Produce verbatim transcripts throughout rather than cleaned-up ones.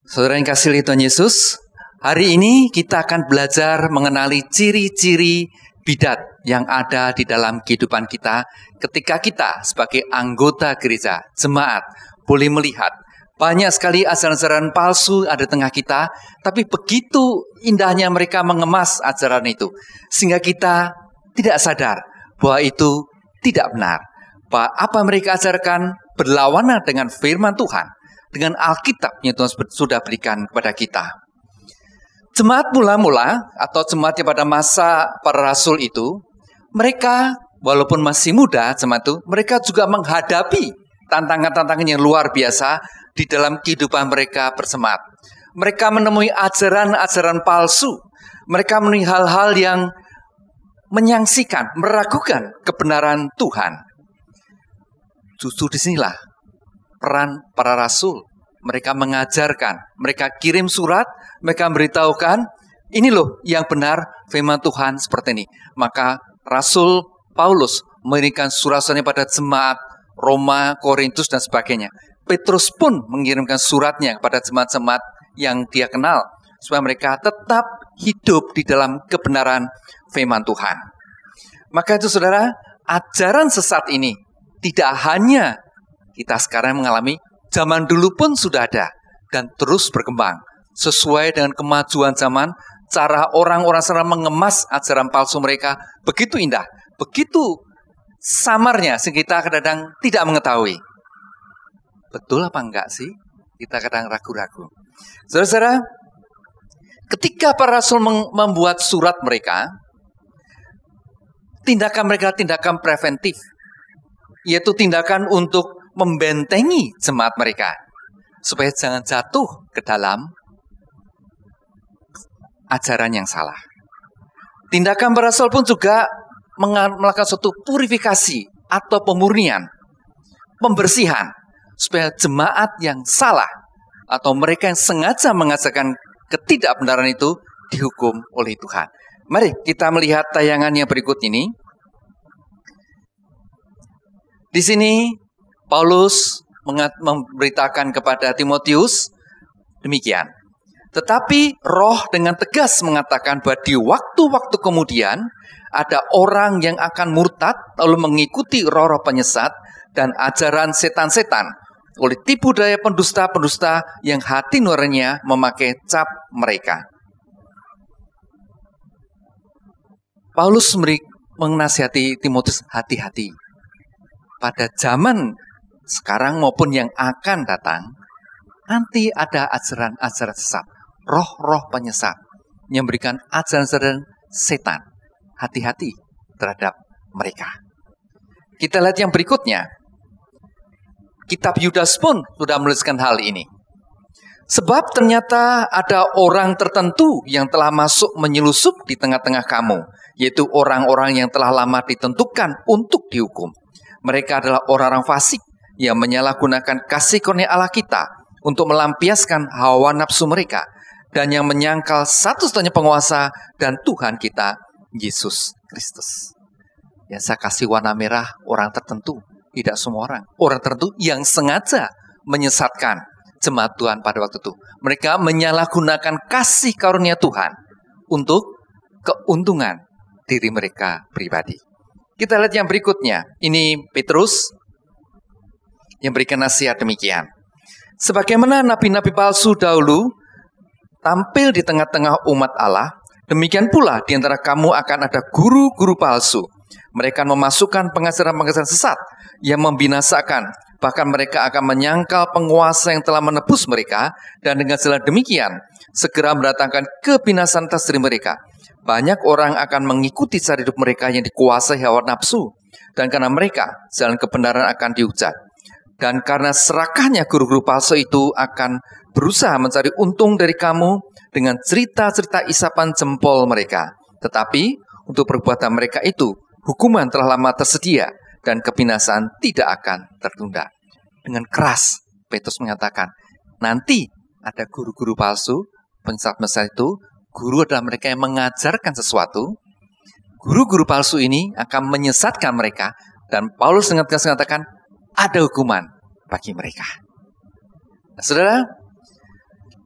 Saudara yang kasih Tuhan Yesus, hari ini kita akan belajar mengenali ciri-ciri bidat yang ada di dalam kehidupan kita ketika kita sebagai anggota gereja, jemaat, boleh melihat banyak sekali ajaran-ajaran palsu ada di tengah kita, tapi begitu indahnya mereka mengemas ajaran itu, sehingga kita tidak sadar bahwa itu tidak benar. Bahwa apa mereka ajarkan berlawanan dengan firman Tuhan, dengan Alkitab yang Tuhan sudah berikan kepada kita. Jemaat mula-mula atau jemaat pada masa para rasul itu, mereka walaupun masih muda, jemaat itu, mereka juga menghadapi tantangan-tantangan yang luar biasa di dalam kehidupan mereka berjemaat. Mereka menemui ajaran-ajaran palsu. Mereka menemui hal-hal yang menyangsikan, meragukan kebenaran Tuhan. Justru disinilah peran para rasul. Mereka mengajarkan, mereka kirim surat, mereka memberitahukan, ini loh yang benar firman Tuhan seperti ini. Maka Rasul Paulus memberikan surat-suratnya pada jemaat Roma, Korintus, dan sebagainya. Petrus pun mengirimkan suratnya kepada jemaat-jemaat yang dia kenal, supaya mereka tetap hidup di dalam kebenaran firman Tuhan. Maka itu saudara, ajaran sesat ini tidak hanya kita sekarang mengalami, zaman dulu pun sudah ada dan terus berkembang. Sesuai dengan kemajuan zaman, cara orang-orang sana mengemas ajaran palsu mereka begitu indah, begitu samarnya sehingga kita kadang-kadang tidak mengetahui. Betul apa enggak sih? Kita kadang ragu-ragu. Saudara-saudara, ketika para rasul membuat surat mereka, tindakan mereka tindakan preventif, yaitu tindakan untuk membentengi jemaat mereka supaya jangan jatuh ke dalam ajaran yang salah. Tindakan para rasul pun juga melakukan suatu purifikasi atau pemurnian, pembersihan supaya jemaat yang salah atau mereka yang sengaja mengajarkan ketidakbenaran itu dihukum oleh Tuhan. Mari kita melihat tayangan yang berikut ini. Di sini Paulus memberitakan kepada Timotius demikian. Tetapi roh dengan tegas mengatakan bahwa di waktu-waktu kemudian ada orang yang akan murtad lalu mengikuti roh-roh penyesat dan ajaran setan-setan oleh tipu daya pendusta-pendusta yang hati nuraninya memakai cap mereka. Paulus menasihati Timotius hati-hati. Pada zaman sekarang maupun yang akan datang, nanti ada ajaran-ajaran sesat, roh-roh penyesat yang memberikan ajaran-ajaran setan. Hati-hati terhadap mereka. Kita lihat yang berikutnya. Kitab Yudas pun sudah menuliskan hal ini. Sebab ternyata ada orang tertentu yang telah masuk menyelusup di tengah-tengah kamu, yaitu orang-orang yang telah lama ditentukan untuk dihukum. Mereka adalah orang-orang fasik yang menyalahgunakan kasih karunia Allah kita untuk melampiaskan hawa nafsu mereka dan yang menyangkal satu-satunya penguasa dan Tuhan kita, Yesus Kristus. Yang saya kasih warna merah orang tertentu, tidak semua orang. Orang tertentu yang sengaja menyesatkan jemaat Tuhan pada waktu itu. Mereka menyalahgunakan kasih karunia Tuhan untuk keuntungan diri mereka pribadi. Kita lihat yang berikutnya. Ini Petrus yang berikan nasihat demikian. Sebagaimana nabi-nabi palsu dahulu tampil di tengah-tengah umat Allah, demikian pula di antara kamu akan ada guru-guru palsu. Mereka memasukkan pengajaran-pengajaran sesat yang membinasakan. Bahkan mereka akan menyangkal penguasa yang telah menebus mereka. Dan dengan jalan demikian, segera mendatangkan kebinasaan atas diri mereka. Banyak orang akan mengikuti cara hidup mereka yang dikuasai hawa nafsu. Dan karena mereka, jalan kebenaran akan dihujat. Dan karena serakahnya guru-guru palsu itu akan berusaha mencari untung dari kamu dengan cerita-cerita isapan jempol mereka. Tetapi untuk perbuatan mereka itu, hukuman telah lama tersedia dan kebinasaan tidak akan tertunda. Dengan keras, Petrus mengatakan, nanti ada guru-guru palsu, penyesat-penyesat itu. Guru adalah mereka yang mengajarkan sesuatu. Guru-guru palsu ini akan menyesatkan mereka. Dan Paulus dengan tegas mengatakan, ada hukuman bagi mereka. Nah, saudara,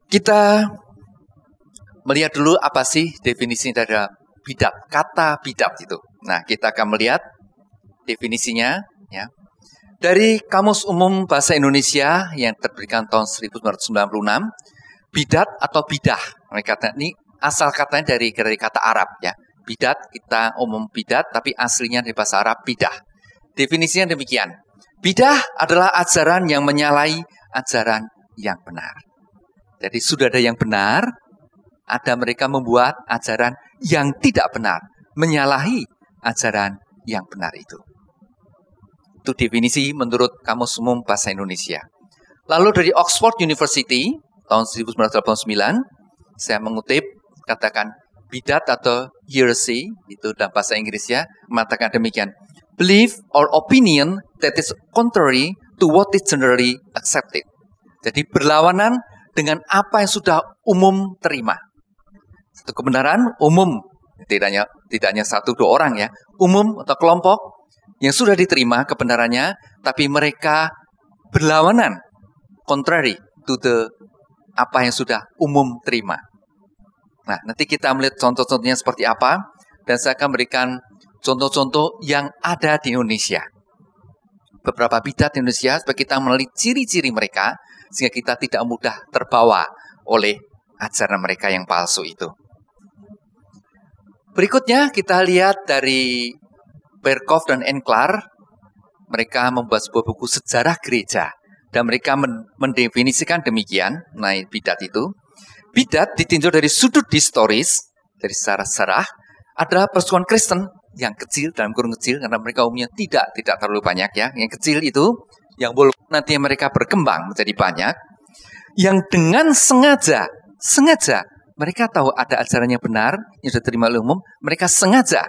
Kita melihat dulu apa sih definisi dari bidat, kata bidat itu. Nah, kita akan melihat definisinya ya. Dari Kamus Umum Bahasa Indonesia yang terbitkan tahun seribu sembilan ratus sembilan puluh enam, bidat atau bidah. Mereka kata ini asal katanya dari dari kata Arab ya. Bidat kita umum bidat tapi aslinya dari bahasa Arab bidah. Definisinya demikian. Bidah adalah ajaran yang menyalahi ajaran yang benar. Jadi sudah ada yang benar, ada mereka membuat ajaran yang tidak benar, menyalahi ajaran yang benar itu. Itu definisi menurut Kamus Umum Bahasa Indonesia. Lalu dari Oxford University tahun seribu sembilan ratus delapan puluh sembilan, saya mengutip katakan bidat atau heresy itu dalam bahasa Inggrisnya mengatakan demikian. Belief or opinion that is contrary to what is generally accepted. Jadi berlawanan dengan apa yang sudah umum terima. Satu kebenaran umum, tidak hanya, tidak hanya satu dua orang ya, umum atau kelompok yang sudah diterima kebenarannya, tapi mereka berlawanan, contrary to the apa yang sudah umum terima. Nah, nanti kita melihat contoh-contohnya seperti apa, dan saya akan berikan contoh-contoh yang ada di Indonesia. Beberapa bidat di Indonesia, supaya kita mengenali ciri-ciri mereka, sehingga kita tidak mudah terbawa oleh ajaran mereka yang palsu itu. Berikutnya kita lihat dari Berkhof dan Enklar, mereka membuat sebuah buku sejarah gereja dan mereka mendefinisikan demikian, nah bidat itu. Bidat ditinjau dari sudut historis, dari sejarah-sejarah, adalah persekutuan Kristen yang kecil, dalam kurung kecil, karena mereka umumnya tidak tidak terlalu banyak ya. Yang kecil itu, yang boleh nanti mereka berkembang menjadi banyak, yang dengan sengaja, sengaja, mereka tahu ada ajaran yang benar, yang sudah diterima oleh umum, mereka sengaja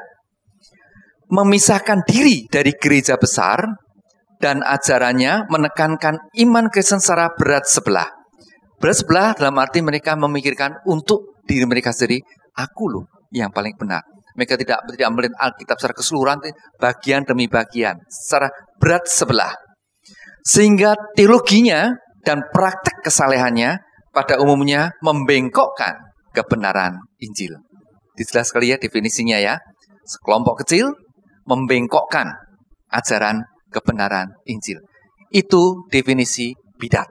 memisahkan diri dari gereja besar dan ajarannya menekankan iman Kristen secara berat sebelah. Berat sebelah dalam arti mereka memikirkan untuk diri mereka sendiri, aku loh yang paling benar. Mereka tidak tidak melihat Alkitab secara keseluruhan, bagian demi bagian, secara berat sebelah. Sehingga teologinya dan praktek kesalehannya pada umumnya membengkokkan kebenaran Injil. Jelas sekali ya definisinya ya. Sekelompok kecil membengkokkan ajaran kebenaran Injil. Itu definisi bidat.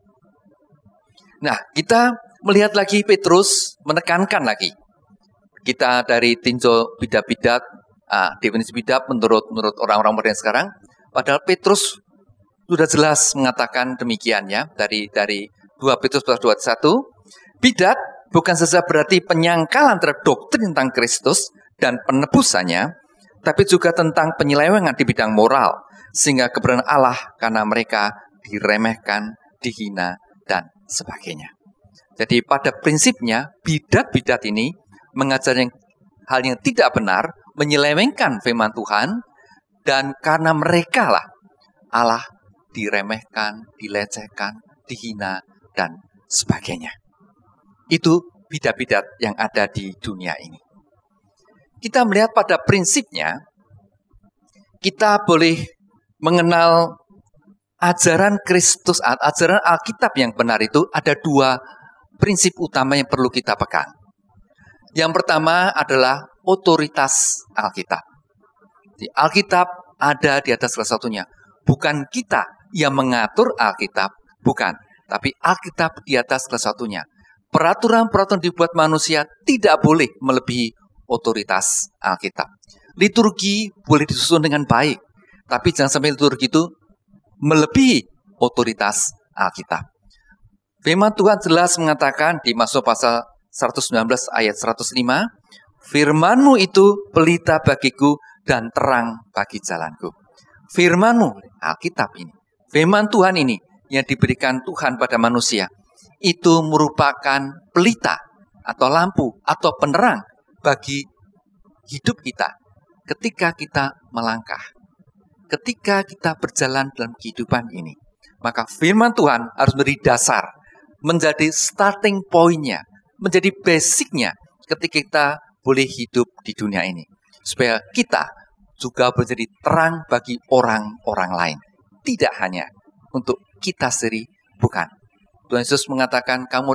Nah, kita melihat lagi Petrus menekankan lagi. Kita dari tinjau bidat-bidat, ah, definisi bidat menurut menurut orang-orang modern sekarang, padahal Petrus sudah jelas mengatakan demikian ya, dari dari dua Petrus pasal dua puluh satu, bidat bukan saja berarti penyangkalan terhadap doktrin tentang Kristus dan penebusannya, tapi juga tentang penyelewengan di bidang moral, sehingga kebenaran Allah karena mereka diremehkan, dihina, dan sebagainya. Jadi pada prinsipnya, bidat-bidat ini mengajar yang, hal yang tidak benar, menyelewengkan firman Tuhan, dan karena mereka lah Allah diremehkan, dilecehkan, dihina, dan sebagainya. Itu bidat-bidat yang ada di dunia ini. Kita melihat pada prinsipnya, kita boleh mengenal ajaran Kristus, ajaran Alkitab yang benar itu ada dua prinsip utama yang perlu kita pegang. Yang pertama adalah otoritas Alkitab. Di Alkitab ada di atas salah satunya. Bukan kita yang mengatur Alkitab, bukan. Tapi Alkitab di atas salah satunya. Peraturan-peraturan dibuat manusia tidak boleh melebihi otoritas Alkitab. Liturgi boleh disusun dengan baik, tapi jangan sampai liturgi itu melebihi otoritas Alkitab. Firman Tuhan jelas mengatakan di Mazmur pasal seratus sembilan belas ayat seratus lima, firman-Mu itu pelita bagiku dan terang bagi jalanku. Firman-Mu, Alkitab ini, firman Tuhan ini yang diberikan Tuhan pada manusia, itu merupakan pelita atau lampu atau penerang bagi hidup kita ketika kita melangkah, ketika kita berjalan dalam kehidupan ini. Maka firman Tuhan harus menjadi dasar, menjadi starting point-nya, menjadi basic-nya ketika kita boleh hidup di dunia ini. Supaya kita juga menjadi terang bagi orang-orang lain. Tidak hanya untuk kita sendiri, bukan. Tuhan Yesus mengatakan kamu adalah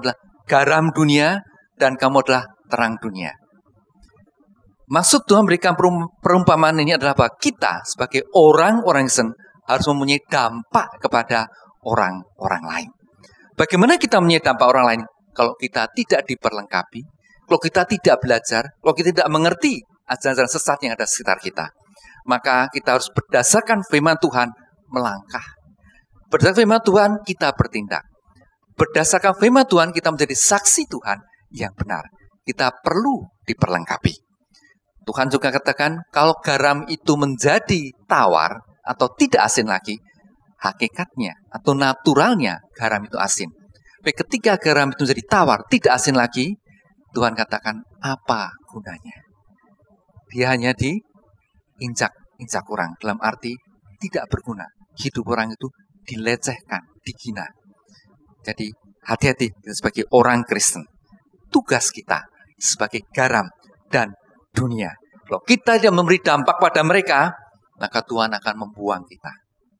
garam dunia dan kamu adalah terang dunia. Maksud Tuhan memberikan perumpamaan ini adalah bahwa kita sebagai orang-orang Kristen harus mempunyai dampak kepada orang-orang lain. Bagaimana kita mempunyai dampak orang lain? Kalau kita tidak diperlengkapi, kalau kita tidak belajar, kalau kita tidak mengerti ajaran-ajaran sesat yang ada di sekitar kita, maka kita harus berdasarkan firman Tuhan melangkah. Berdasarkan firman Tuhan kita bertindak. Berdasarkan firman Tuhan kita menjadi saksi Tuhan yang benar. Kita perlu diperlengkapi. Tuhan juga katakan, kalau garam itu menjadi tawar atau tidak asin lagi, hakikatnya atau naturalnya garam itu asin. Tapi ketika garam itu menjadi tawar, tidak asin lagi, Tuhan katakan, apa gunanya? Dia hanya diinjak-injak orang, dalam arti tidak berguna. Hidup orang itu dilecehkan, dihina. Jadi hati-hati kita sebagai orang Kristen. Tugas kita sebagai garam dan dunia. Kalau kita tidak memberi dampak pada mereka, maka Tuhan akan membuang kita.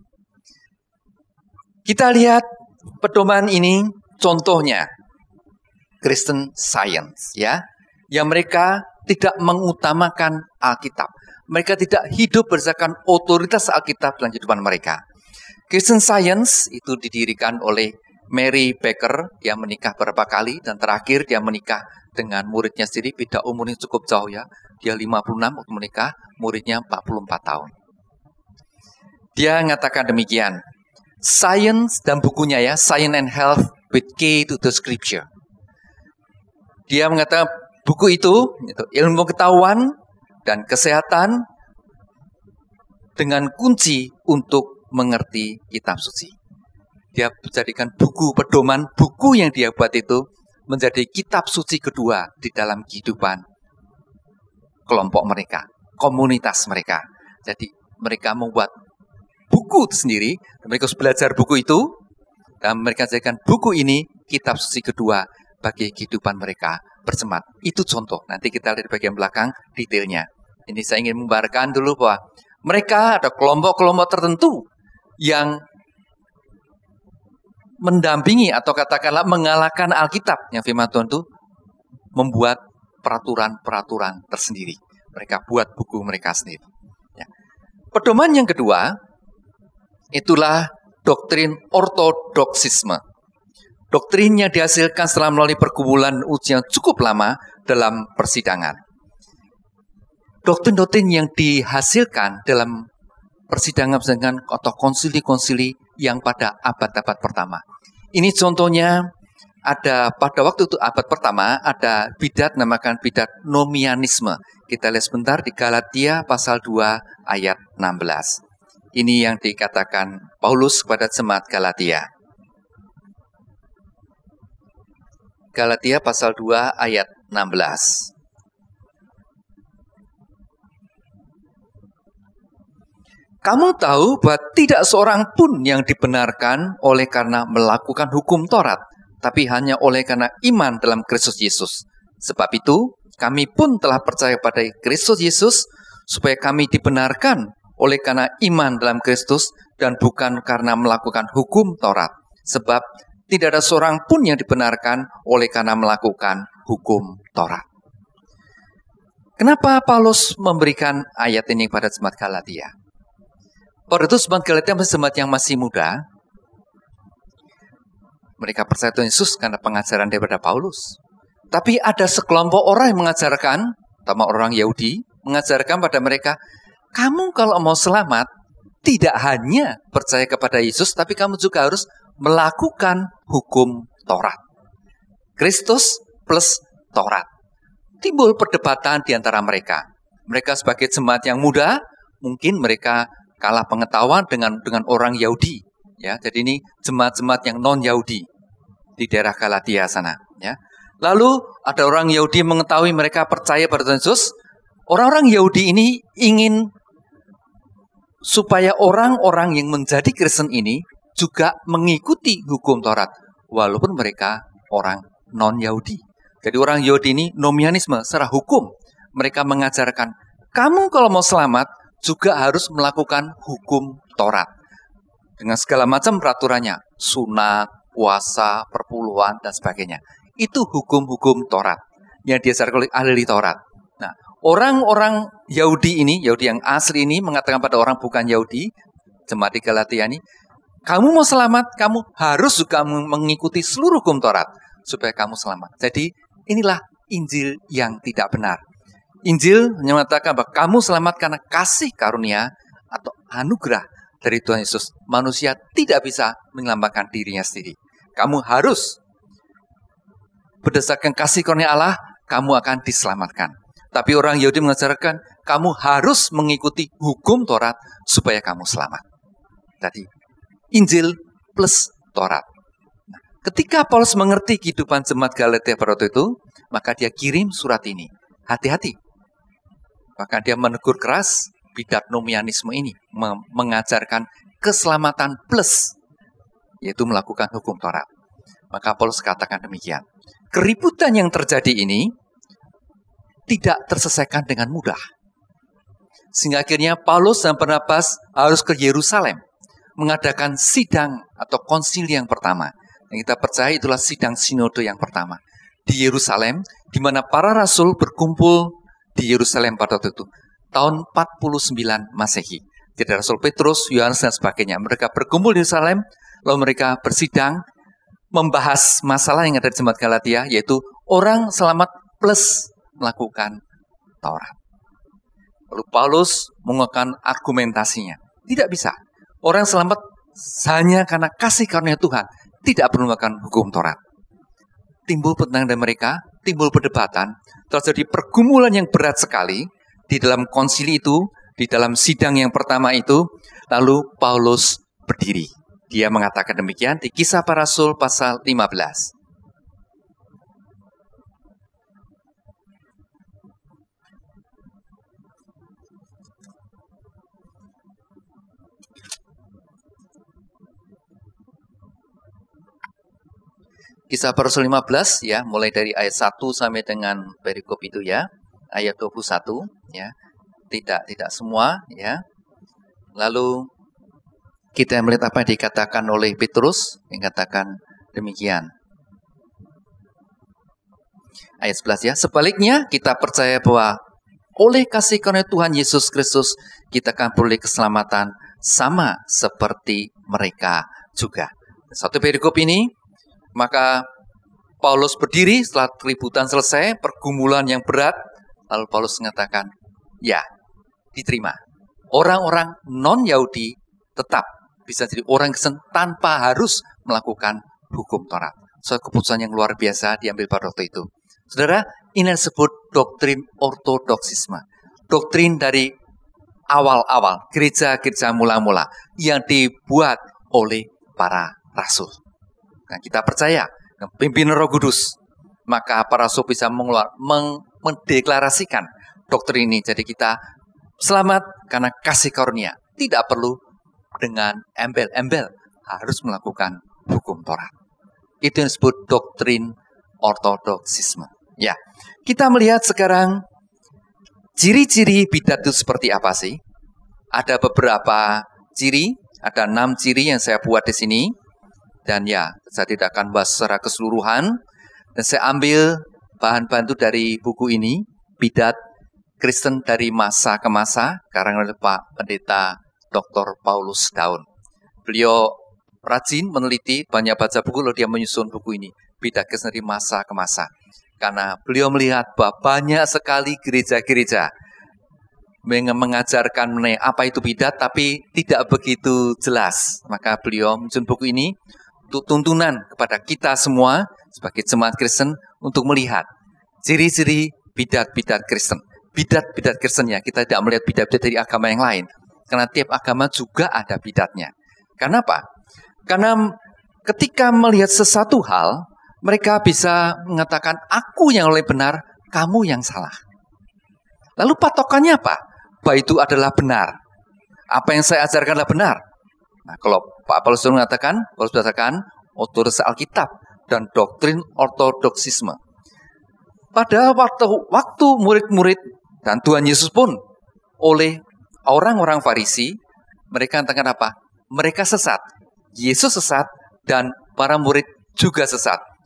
Kita lihat pedoman ini, contohnya Christian Science, ya, yang mereka tidak mengutamakan Alkitab. Mereka tidak hidup berdasarkan otoritas Alkitab dalam kehidupan mereka. Christian Science itu didirikan oleh Mary Baker yang menikah beberapa kali, dan terakhir dia menikah dengan muridnya sendiri, beda umurnya cukup jauh ya. Dia lima puluh enam waktu menikah, muridnya empat puluh empat tahun. Dia mengatakan demikian, Science dan bukunya ya, Science and Health with Key to the Scripture. Dia mengatakan buku itu, itu ilmu pengetahuan dan kesehatan dengan kunci untuk mengerti kitab suci. Dia menjadikan buku pedoman, buku yang dia buat itu menjadi kitab suci kedua di dalam kehidupan kelompok mereka, komunitas mereka. Jadi mereka membuat buku sendiri, dan mereka harus belajar buku itu, dan mereka jadikan buku ini kitab suci kedua bagi kehidupan mereka berjemaat. Itu contoh, nanti kita lihat di bagian belakang detailnya. Ini saya ingin membaharkan dulu bahwa mereka ada kelompok-kelompok tertentu yang mendampingi atau katakanlah mengalahkan Alkitab yang firman Tuhan itu membuat peraturan-peraturan tersendiri. Mereka buat buku mereka sendiri. Ya. Pedoman yang kedua, itulah doktrin ortodoksisme. Doktrin yang dihasilkan setelah melalui pergumulan ujian cukup lama dalam persidangan. Doktrin-doktrin yang dihasilkan dalam persidangan-persidangan atau konsili-konsili yang pada abad-abad pertama. Ini contohnya ada pada waktu itu abad pertama ada bidat namakan bidat nomianisme. Kita lihat sebentar di Galatia pasal dua ayat enam belas. Ini yang dikatakan Paulus kepada jemaat Galatia. Galatia pasal dua ayat enam belas. Kamu tahu bahwa tidak seorang pun yang dibenarkan oleh karena melakukan hukum Taurat, tapi hanya oleh karena iman dalam Kristus Yesus. Sebab itu, kami pun telah percaya pada Kristus Yesus, supaya kami dibenarkan oleh karena iman dalam Kristus, dan bukan karena melakukan hukum Taurat. Sebab tidak ada seorang pun yang dibenarkan oleh karena melakukan hukum Taurat. Kenapa Paulus memberikan ayat ini pada jemaat Galatia? Pada itu jemaat Galatia masih jemaat yang masih muda. Mereka percaya Tuhan Yesus karena pengajaran daripada Paulus. Tapi ada sekelompok orang yang mengajarkan, terutama orang Yahudi, mengajarkan pada mereka, kamu kalau mau selamat, tidak hanya percaya kepada Yesus, tapi kamu juga harus melakukan hukum Taurat. Kristus plus Taurat. Timbul perdebatan di antara mereka. Mereka sebagai jemaat yang muda, mungkin mereka kalah pengetahuan dengan dengan orang Yahudi, ya. Jadi ini jemaat-jemaat yang non Yahudi di daerah Galatia sana, ya. Lalu ada orang Yahudi mengetahui mereka percaya pada Tuhan Yesus. Orang-orang Yahudi ini ingin supaya orang-orang yang menjadi Kristen ini juga mengikuti hukum Taurat, walaupun mereka orang non Yahudi. Jadi orang Yahudi ini nomianisme secara hukum. Mereka mengajarkan, kamu kalau mau selamat juga harus melakukan hukum Taurat. Dengan segala macam peraturannya. Sunat, puasa, perpuluhan, dan sebagainya. Itu hukum-hukum Taurat yang diajarkan oleh ahli Taurat. Nah, orang-orang Yahudi ini, Yahudi yang asli ini mengatakan pada orang bukan Yahudi, jemaat di Galatia ini, kamu mau selamat, kamu harus juga mengikuti seluruh hukum Taurat supaya kamu selamat. Jadi inilah Injil yang tidak benar. Injil menyatakan bahwa kamu selamat karena kasih karunia atau anugerah dari Tuhan Yesus. Manusia tidak bisa menyelamatkan dirinya sendiri. Kamu harus berdasarkan kasih karunia Allah, kamu akan diselamatkan. Tapi orang Yahudi mengajarkan, kamu harus mengikuti hukum Taurat supaya kamu selamat. Tadi, Injil plus Taurat. Nah, ketika Paulus mengerti kehidupan jemaat Galatia pada waktu itu, maka dia kirim surat ini. Hati-hati. Maka dia menegur keras bidat nomianisme ini, mengajarkan keselamatan plus, yaitu melakukan hukum Taurat. Maka Paulus katakan demikian. Keributan yang terjadi ini tidak terselesaikan dengan mudah. Sehingga akhirnya Paulus dan Barnabas harus ke Yerusalem mengadakan sidang atau konsili yang pertama. Yang kita percaya itulah sidang sinode yang pertama. Di Yerusalem, di mana para rasul berkumpul di Yerusalem pada waktu itu. Tahun empat puluh sembilan Masehi. Jadi Rasul Petrus, Yohanes dan sebagainya. Mereka berkumpul di Yerusalem, lalu mereka bersidang, membahas masalah yang ada di jemaat Galatia, yaitu orang selamat plus melakukan Taurat. Lalu Paulus menggunakan argumentasinya. Tidak bisa. Orang selamat hanya karena kasih karunia Tuhan, tidak perlu melakukan hukum Taurat. Timbul pertentangan dari mereka, timbul perdebatan, terjadi pergumulan yang berat sekali di dalam konsili itu, di dalam sidang yang pertama itu, lalu Paulus berdiri. Dia mengatakan demikian di Kisah Para Rasul pasal lima belas. Kisah Para Rasul lima belas ya, mulai dari ayat satu sampai dengan perikop itu ya, ayat dua puluh satu ya. Tidak tidak semua ya. Lalu kita melihat apa yang dikatakan oleh Petrus, yang katakan demikian. Ayat sebelas ya. Sebaliknya kita percaya bahwa oleh kasih karunia Tuhan Yesus Kristus kita akan beroleh keselamatan sama seperti mereka juga. Satu perikop ini, maka Paulus berdiri setelah keributan selesai, pergumulan yang berat, lalu Paulus mengatakan, ya, diterima. Orang-orang non-Yahudi tetap bisa jadi orang Kristen tanpa harus melakukan hukum Taurat. Suatu keputusan yang luar biasa diambil pada waktu itu. Saudara, ini disebut doktrin ortodoksisme. Doktrin dari awal-awal, gereja-gereja mula-mula yang dibuat oleh para rasul. Nah, kita percaya, pimpinan Roh Kudus, maka para rasul bisa mengeluar, meng, mendeklarasikan doktrin ini. Jadi kita selamat karena kasih karunia. Tidak perlu dengan embel-embel. Harus melakukan hukum Taurat. Itu yang disebut doktrin ortodoksisme. Ya, kita melihat sekarang ciri-ciri bidat itu seperti apa sih? Ada beberapa ciri. Ada enam ciri yang saya buat di sini. Dan ya, saya tidak akan bahas secara keseluruhan. Dan saya ambil bahan-bahan itu dari buku ini. Bidat Kristen dari masa ke masa, karangan oleh Pak Pendeta Doktor Paulus Daun. Beliau rajin meneliti, banyak baca buku, lalu dia menyusun buku ini. Bidat Kristen dari masa ke masa. Karena beliau melihat bahwa banyak sekali gereja-gereja mengajarkan mengenai apa itu bidat, tapi tidak begitu jelas. Maka beliau menyusun buku ini untuk tuntunan kepada kita semua sebagai jemaat Kristen untuk melihat ciri-ciri bidat-bidat Kristen. Bidat-bidat Kristennya, kita tidak melihat bidat-bidat dari agama yang lain. Karena tiap agama juga ada bidatnya. Karena apa? Karena ketika melihat sesuatu hal, mereka bisa mengatakan, aku yang oleh benar, kamu yang salah. Lalu patokannya apa? Bahwa itu adalah benar. Apa yang saya ajarkan adalah benar. Nah, kalau Pak Paulus mengatakan, Paulus berdasarkan otoritas Alkitab dan doktrin ortodoksisme. Pada waktu, waktu murid-murid dan Tuhan Yesus pun oleh orang-orang Farisi, mereka katakan apa? Mereka sesat. Yesus sesat dan para murid juga sesat.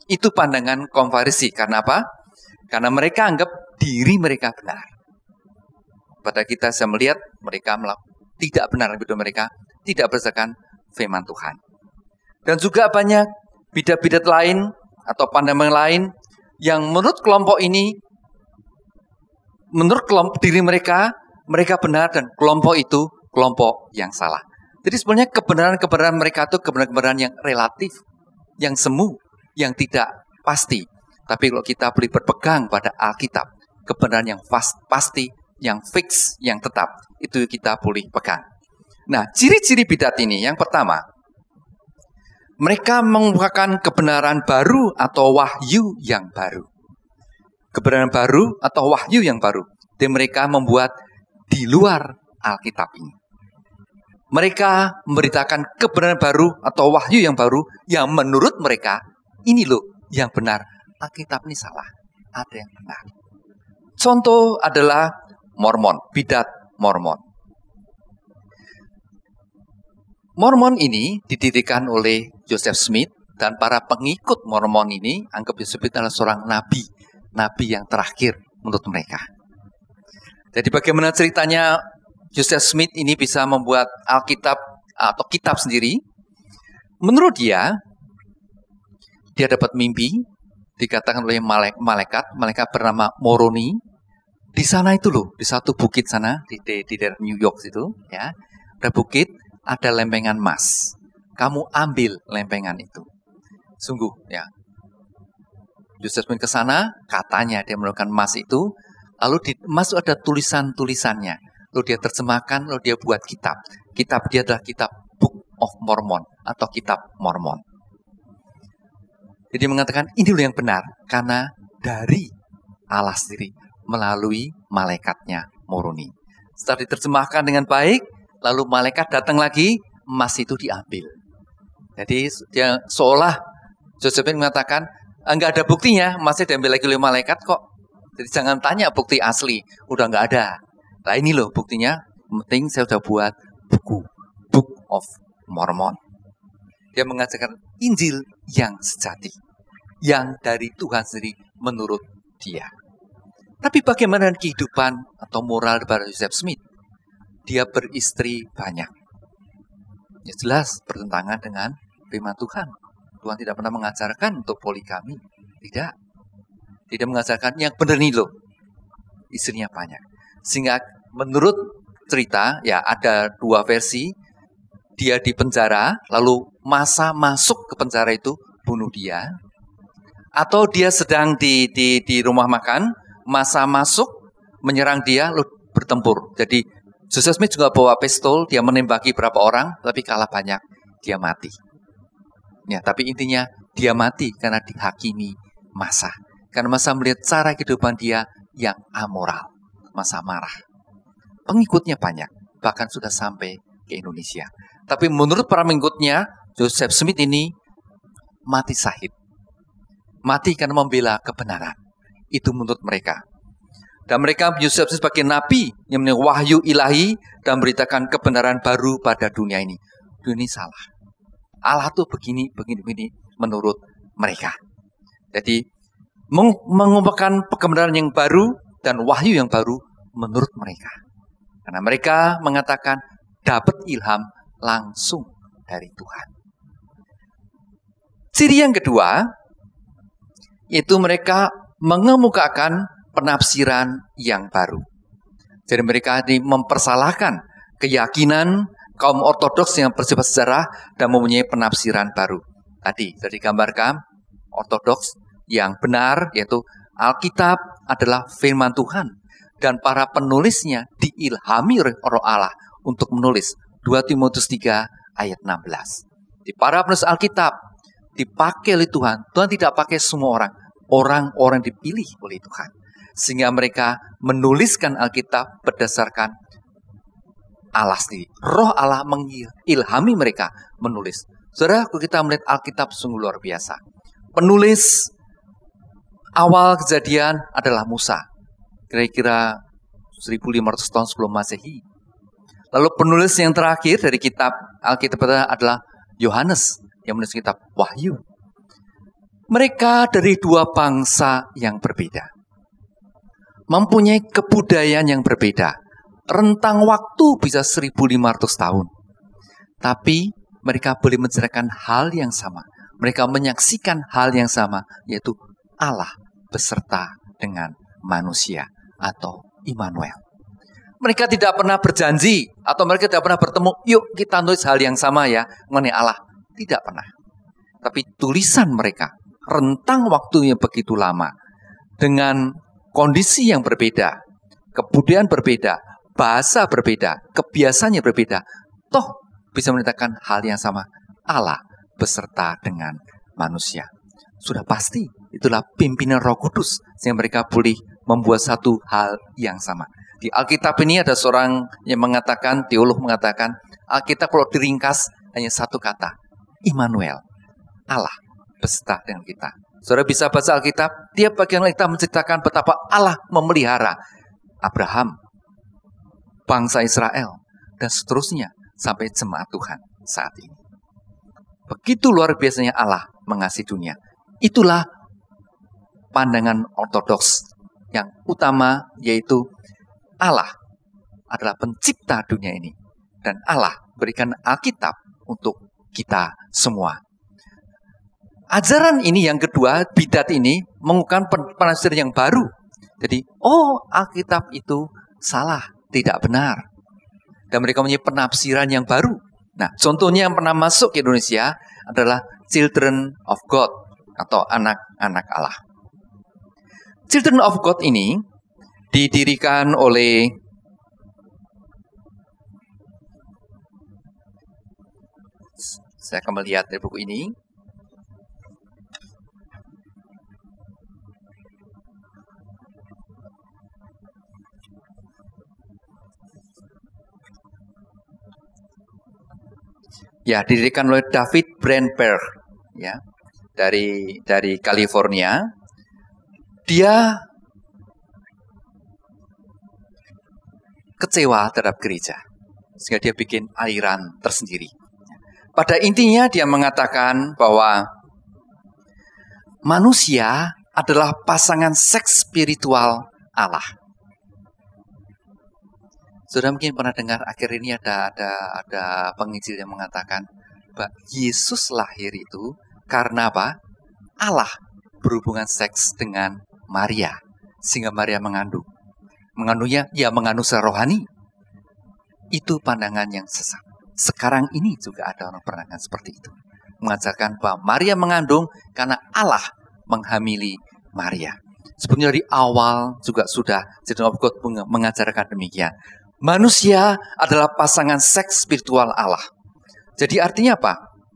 Itu pandangan kaum Farisi. Karena apa? Karena mereka anggap diri mereka benar. Pada kita saya melihat mereka melakukan tidak benar hidup mereka, tidak berdasarkan firman Tuhan. Dan juga banyak bidat-bidat lain atau pandangan lain yang menurut kelompok ini, menurut kelompok diri mereka, mereka benar dan kelompok itu kelompok yang salah. Jadi sebenarnya kebenaran-kebenaran mereka itu kebenaran-kebenaran yang relatif, yang semu, yang tidak pasti. Tapi kalau kita boleh berpegang pada Alkitab, kebenaran yang fast, pasti, yang fix, yang tetap, itu kita boleh pegang. Nah, ciri-ciri bidat ini yang pertama, mereka mengemukakan kebenaran baru atau wahyu yang baru. Kebenaran baru atau wahyu yang baru. Dan mereka membuat di luar Alkitab ini. Mereka memberitakan kebenaran baru atau wahyu yang baru yang menurut mereka, ini loh yang benar. Alkitab ini salah, ada yang benar. Contoh adalah Mormon, bidat Mormon. Mormon ini didirikan oleh Joseph Smith dan para pengikut Mormon ini anggap Joseph Smith adalah seorang nabi, nabi yang terakhir menurut mereka. Jadi bagaimana ceritanya Joseph Smith ini bisa membuat Alkitab atau kitab sendiri? Menurut dia, dia dapat mimpi, dikatakan oleh malaikat, malaikat bernama Moroni. Di sana itu loh, di satu bukit sana, di, di, di daerah New York situ, ya, ada bukit, ada lempengan emas. Kamu ambil lempengan itu. Sungguh, ya. Joseph Smith ke sana, katanya dia menemukan emas itu, lalu di emas itu ada tulisan-tulisannya. Lalu dia terjemahkan, lalu dia buat kitab. Kitab dia adalah kitab Book of Mormon atau kitab Mormon. Jadi mengatakan ini loh yang benar karena dari Allah sendiri melalui malaikatnya Moroni. Setelah diterjemahkan dengan baik, lalu malaikat datang lagi, emas itu diambil. Jadi dia seolah Joseph mengatakan enggak ada buktinya, emasnya diambil lagi oleh malaikat kok. Jadi jangan tanya bukti asli, udah enggak ada. Nah ini loh buktinya, penting saya sudah buat buku, Book of Mormon. Dia mengajarkan Injil yang sejati, yang dari Tuhan sendiri menurut dia. Tapi bagaimana kehidupan atau moral daripada Joseph Smith? Dia beristri banyak. Ya jelas bertentangan dengan firman Tuhan. Tuhan tidak pernah mengajarkan untuk poligami. Tidak. Tidak mengajarkan yang benar nih loh. Istrinya banyak. Sehingga menurut cerita, ya ada dua versi. Dia di penjara, lalu masa masuk ke penjara itu bunuh dia. Atau dia sedang di, di, di rumah makan, masa masuk menyerang dia, lalu bertempur. Jadi Joseph Smith juga bawa pistol, dia menembaki berapa orang, tapi kalah banyak, dia mati. Ya, tapi intinya dia mati karena dihakimi masa. Karena masa melihat cara kehidupan dia yang amoral. Masa marah. Pengikutnya banyak, bahkan sudah sampai ke Indonesia. Tapi menurut para pengikutnya, Joseph Smith ini mati syahid. Mati karena membela kebenaran. Itu menurut mereka. Dan mereka Joseph Smith sebagai nabi yang memiliki wahyu ilahi dan memberitakan kebenaran baru pada dunia ini. Dunia ini salah. Allah tuh begini, begini, begini menurut mereka. Jadi mengumpulkan kebenaran yang baru dan wahyu yang baru menurut mereka. Karena mereka mengatakan dapat ilham langsung dari Tuhan. Ciri yang kedua, yaitu mereka mengemukakan penafsiran yang baru. Jadi mereka mempersalahkan keyakinan kaum ortodoks yang bersifat sejarah dan mempunyai penafsiran baru. Tadi sudah digambarkan ortodoks yang benar, yaitu Alkitab adalah firman Tuhan. Dan para penulisnya diilhami oleh Roh Allah untuk menulis. dua Timotius tiga ayat enam belas. Di para penulis Alkitab dipakai oleh Tuhan. Tuhan tidak pakai semua orang. Orang-orang dipilih oleh Tuhan. Sehingga mereka menuliskan Alkitab berdasarkan Allah sendiri. Roh Allah mengilhami mereka menulis. Saudara, kita melihat Alkitab sungguh luar biasa. Penulis awal kejadian adalah Musa. Kira-kira seribu lima ratus tahun sebelum Masehi. Lalu penulis yang terakhir dari kitab Alkitab adalah Yohanes yang menulis kitab Wahyu. Mereka dari dua bangsa yang berbeda, mempunyai kebudayaan yang berbeda. Rentang waktu bisa seribu lima ratus tahun. Tapi mereka boleh menceritakan hal yang sama. Mereka menyaksikan hal yang sama, yaitu Allah beserta dengan manusia atau Immanuel. Mereka tidak pernah berjanji atau mereka tidak pernah bertemu, yuk kita nulis hal yang sama ya mengenai Allah. Tidak pernah. Tapi tulisan mereka, rentang waktu yang begitu lama, dengan kondisi yang berbeda, kebudayaan berbeda, bahasa berbeda, kebiasaannya berbeda, toh bisa menceritakan hal yang sama, Allah beserta dengan manusia. Sudah pasti itulah pimpinan Roh Kudus sehingga mereka boleh membuat satu hal yang sama. Di Alkitab ini ada seorang yang mengatakan, teolog mengatakan, Alkitab kalau diringkas hanya satu kata, Immanuel, Allah beserta dengan kita. Saudara bisa baca Alkitab, tiap bagian Alkitab menceritakan betapa Allah memelihara Abraham, bangsa Israel, dan seterusnya sampai jemaat Tuhan saat ini. Begitu luar biasanya Allah mengasihi dunia. Itulah pandangan ortodoks yang utama, yaitu Allah adalah pencipta dunia ini. Dan Allah berikan Alkitab untuk kita semua. Ajaran ini yang kedua, bidat ini, mengungkapkan penafsiran yang baru. Jadi, oh Alkitab itu salah, tidak benar. Dan mereka mempunyai penafsiran yang baru. Nah, contohnya yang pernah masuk ke Indonesia adalah Children of God atau anak-anak Allah. Children of God ini didirikan oleh saya akan melihat dari buku ini. Ya, didirikan oleh David Brandberg, ya, dari dari California. Dia kecewa terhadap gereja, sehingga dia bikin aliran tersendiri. Pada intinya dia mengatakan bahwa manusia adalah pasangan seks spiritual Allah. Saudara mungkin pernah dengar akhir ini ada ada ada penginjil yang mengatakan bahwa Yesus lahir itu karena apa? Allah berhubungan seks dengan Maria, sehingga Maria mengandung. Mengandungnya, ya mengandung secara rohani. Itu pandangan yang sesat. Sekarang ini juga ada orang pandangan seperti itu. Mengajarkan bahwa Maria mengandung karena Allah menghamili Maria. Sebenarnya dari awal juga sudah Children of God mengajarkan demikian. Manusia adalah pasangan seks spiritual Allah. Jadi artinya apa?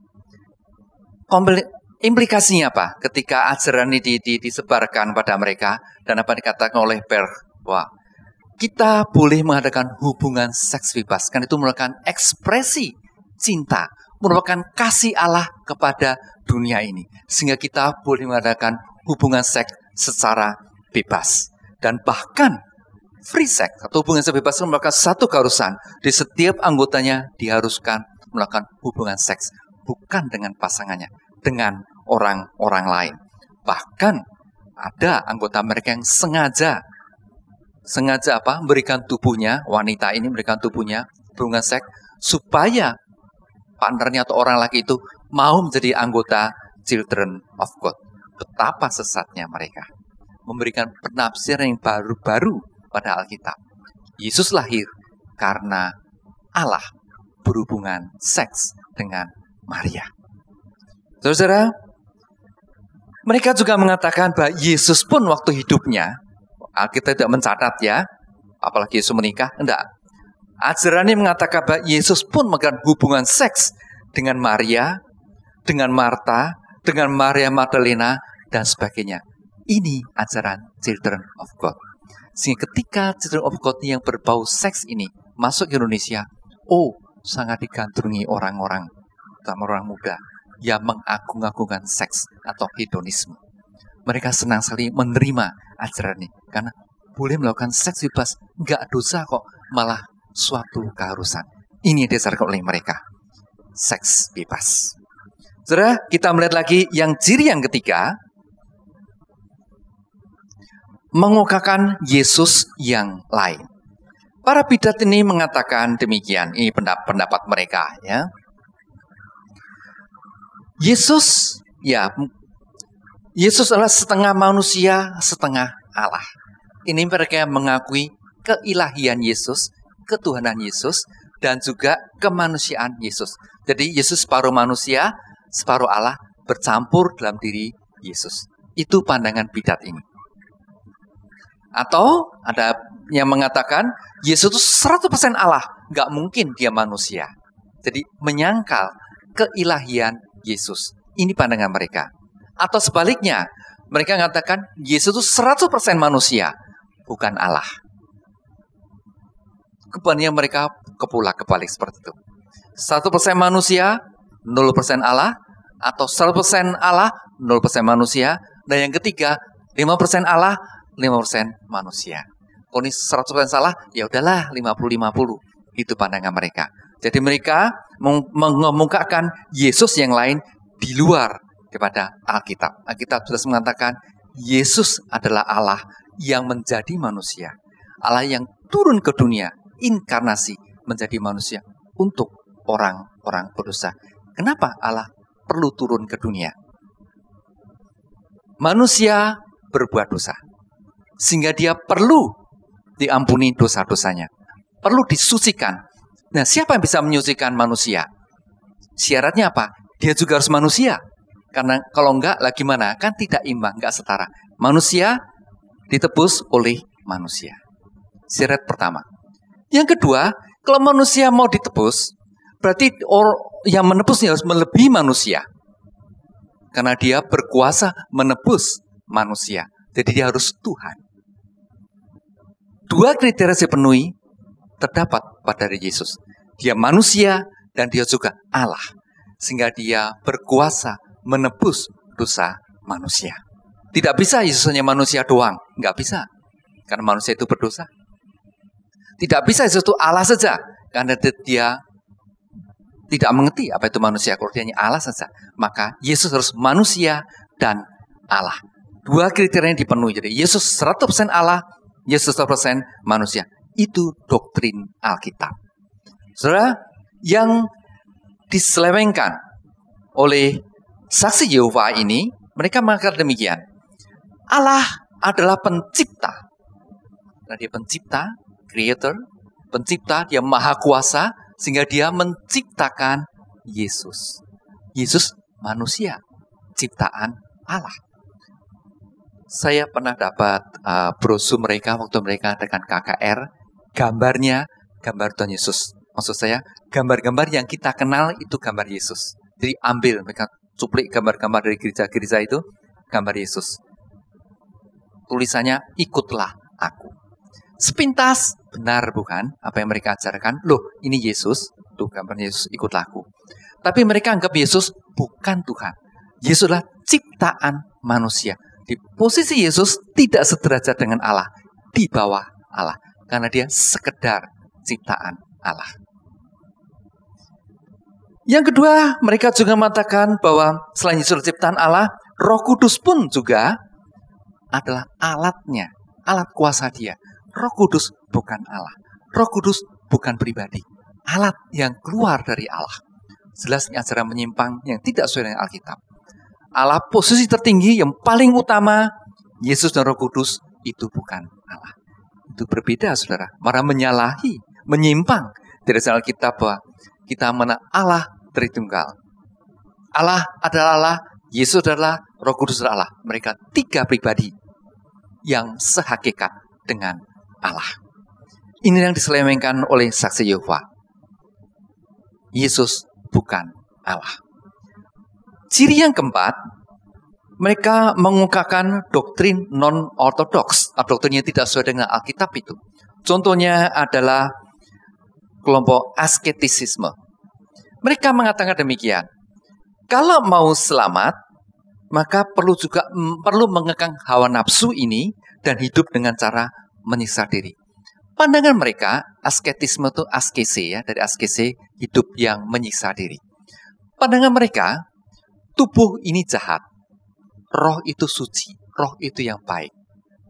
Kompli- implikasinya apa? Ketika ajaran ini di, di, disebarkan pada mereka, dan apa dikatakan oleh Berg, wah, kita boleh mengadakan hubungan seks bebas. Kan itu merupakan ekspresi cinta, merupakan kasih Allah kepada dunia ini. Sehingga kita boleh mengadakan hubungan seks secara bebas. Dan bahkan free sex atau hubungan seks bebas merupakan satu keharusan. Di setiap anggotanya diharuskan melakukan hubungan seks. Bukan dengan pasangannya, dengan orang-orang lain. Bahkan ada anggota mereka yang sengaja Sengaja apa? Memberikan tubuhnya, wanita ini memberikan tubuhnya, hubungan seks, supaya partnernya atau orang laki itu mau menjadi anggota Children of God. Betapa sesatnya mereka. Memberikan penafsiran yang baru-baru pada Alkitab. Yesus lahir karena Allah berhubungan seks dengan Maria. Saudara, mereka juga mengatakan bahwa Yesus pun waktu hidupnya, Alkitab tidak mencatat ya, apalagi Yesus menikah, enggak. Ajaran ini mengatakan bahwa Yesus pun melakukan hubungan seks dengan Maria, dengan Marta, dengan Maria Magdalena, dan sebagainya. Ini ajaran Children of God. Sehingga ketika Children of God yang berbau seks ini masuk ke Indonesia, oh sangat digandrungi orang-orang, terutama orang muda, yang mengagung-agungkan seks atau hedonisme. Mereka senang sekali menerima ajaran ini. Karena boleh melakukan seks bebas. Nggak dosa kok. Malah suatu keharusan. Ini yang diajarkan oleh mereka. Seks bebas. Saudara, kita melihat lagi yang ciri yang ketiga. mengukakan Yesus yang lain. Para bidat ini mengatakan demikian, ini pendapat mereka ya. Yesus ya Yesus adalah setengah manusia, setengah Allah. Ini mereka mengakui keilahian Yesus, ketuhanan Yesus, dan juga kemanusiaan Yesus. Jadi Yesus separuh manusia, separuh Allah bercampur dalam diri Yesus. Itu pandangan bidat ini. Atau ada yang mengatakan Yesus itu seratus persen Allah, nggak mungkin dia manusia. Jadi menyangkal keilahian Yesus. Ini pandangan mereka. Atau sebaliknya, mereka mengatakan Yesus itu seratus persen manusia, bukan Allah. Kebanyakan mereka kepula kebalik seperti itu. seratus persen manusia, nol persen Allah, atau seratus persen Allah, nol persen manusia. Dan yang ketiga, lima persen Allah, lima persen manusia. Kalau ini seratus persen salah, ya udahlah lima puluh lima puluh. Itu pandangan mereka. Jadi mereka mengemukakan Yesus yang lain di luar daripada Alkitab. Alkitab sudah mengatakan Yesus adalah Allah yang menjadi manusia. Allah yang turun ke dunia, inkarnasi menjadi manusia untuk orang-orang berdosa. Kenapa Allah perlu turun ke dunia? Manusia berbuat dosa, sehingga dia perlu diampuni dosa-dosanya, perlu disucikan. Nah, siapa yang bisa menyucikan manusia? Syaratnya apa? Dia juga harus manusia. Karena kalau enggak, lah gimana? Kan tidak imbang, enggak setara. Manusia ditebus oleh manusia. Syarat pertama. Yang kedua, kalau manusia mau ditebus, berarti orang yang menebusnya harus melebihi manusia. Karena dia berkuasa menebus manusia. Jadi dia harus Tuhan. Dua kriteria dipenuhi terdapat pada Yesus. Dia manusia dan dia juga Allah. Sehingga dia berkuasa menebus dosa manusia. Tidak bisa Yesus hanya manusia doang. Nggak bisa. Karena manusia itu berdosa. Tidak bisa Yesus itu Allah saja. Karena dia tidak mengerti apa itu manusia. Kalau dia hanya Allah saja, maka Yesus harus manusia dan Allah. Dua kriteria yang dipenuhi. Jadi Yesus seratus persen Allah, Yesus seratus persen manusia. Itu doktrin Alkitab. Saudara, yang diselewengkan oleh saksi Yehova ini, mereka mengatakan demikian. Allah adalah pencipta. Nah, dia pencipta, creator, pencipta, dia maha kuasa, sehingga dia menciptakan Yesus. Yesus manusia, ciptaan Allah. Saya pernah dapat uh, brosur mereka waktu mereka dengan K K R, gambarnya gambar Tuhan Yesus. Maksud saya, gambar-gambar yang kita kenal itu gambar Yesus. Jadi ambil, mereka cuplik gambar-gambar dari gereja-gereja itu, gambar Yesus. Tulisannya, ikutlah aku. Sepintas, benar bukan apa yang mereka ajarkan? Loh, ini Yesus, tuh gambar Yesus, ikutlah aku. Tapi mereka anggap Yesus bukan Tuhan. Yesus adalah ciptaan manusia. Di posisi Yesus tidak sederajat dengan Allah, di bawah Allah. Karena dia sekedar ciptaan Allah. Yang kedua, mereka juga mengatakan bahwa selain Yesus ciptaan Allah, Roh Kudus pun juga adalah alatnya, alat kuasa dia. Roh Kudus bukan Allah. Roh Kudus bukan pribadi. Alat yang keluar dari Allah. Jelas ini ajaran menyimpang yang tidak sesuai dengan Alkitab. Allah posisi tertinggi yang paling utama, Yesus dan Roh Kudus itu bukan Allah. Itu berbeda, saudara. Malah menyalahi, menyimpang dari Alkitab bahwa kita mana Allah Tritunggal. Allah adalah Allah, Yesus adalah, Roh Kudus adalah Allah. Mereka tiga pribadi yang sehakikat dengan Allah. Ini yang diselewengkan oleh saksi Yehova. Yesus bukan Allah. Ciri yang keempat, mereka mengungkapkan doktrin non-ortodoks, doktrin yang tidak sesuai dengan Alkitab itu. Contohnya adalah kelompok asketisisme. Mereka mengatakan demikian. Kalau mau selamat, maka perlu juga mm, perlu mengekang hawa nafsu ini dan hidup dengan cara menyiksa diri. Pandangan mereka, asketisme itu askese ya, dari askese hidup yang menyiksa diri. Pandangan mereka, tubuh ini jahat, roh itu suci, roh itu yang baik.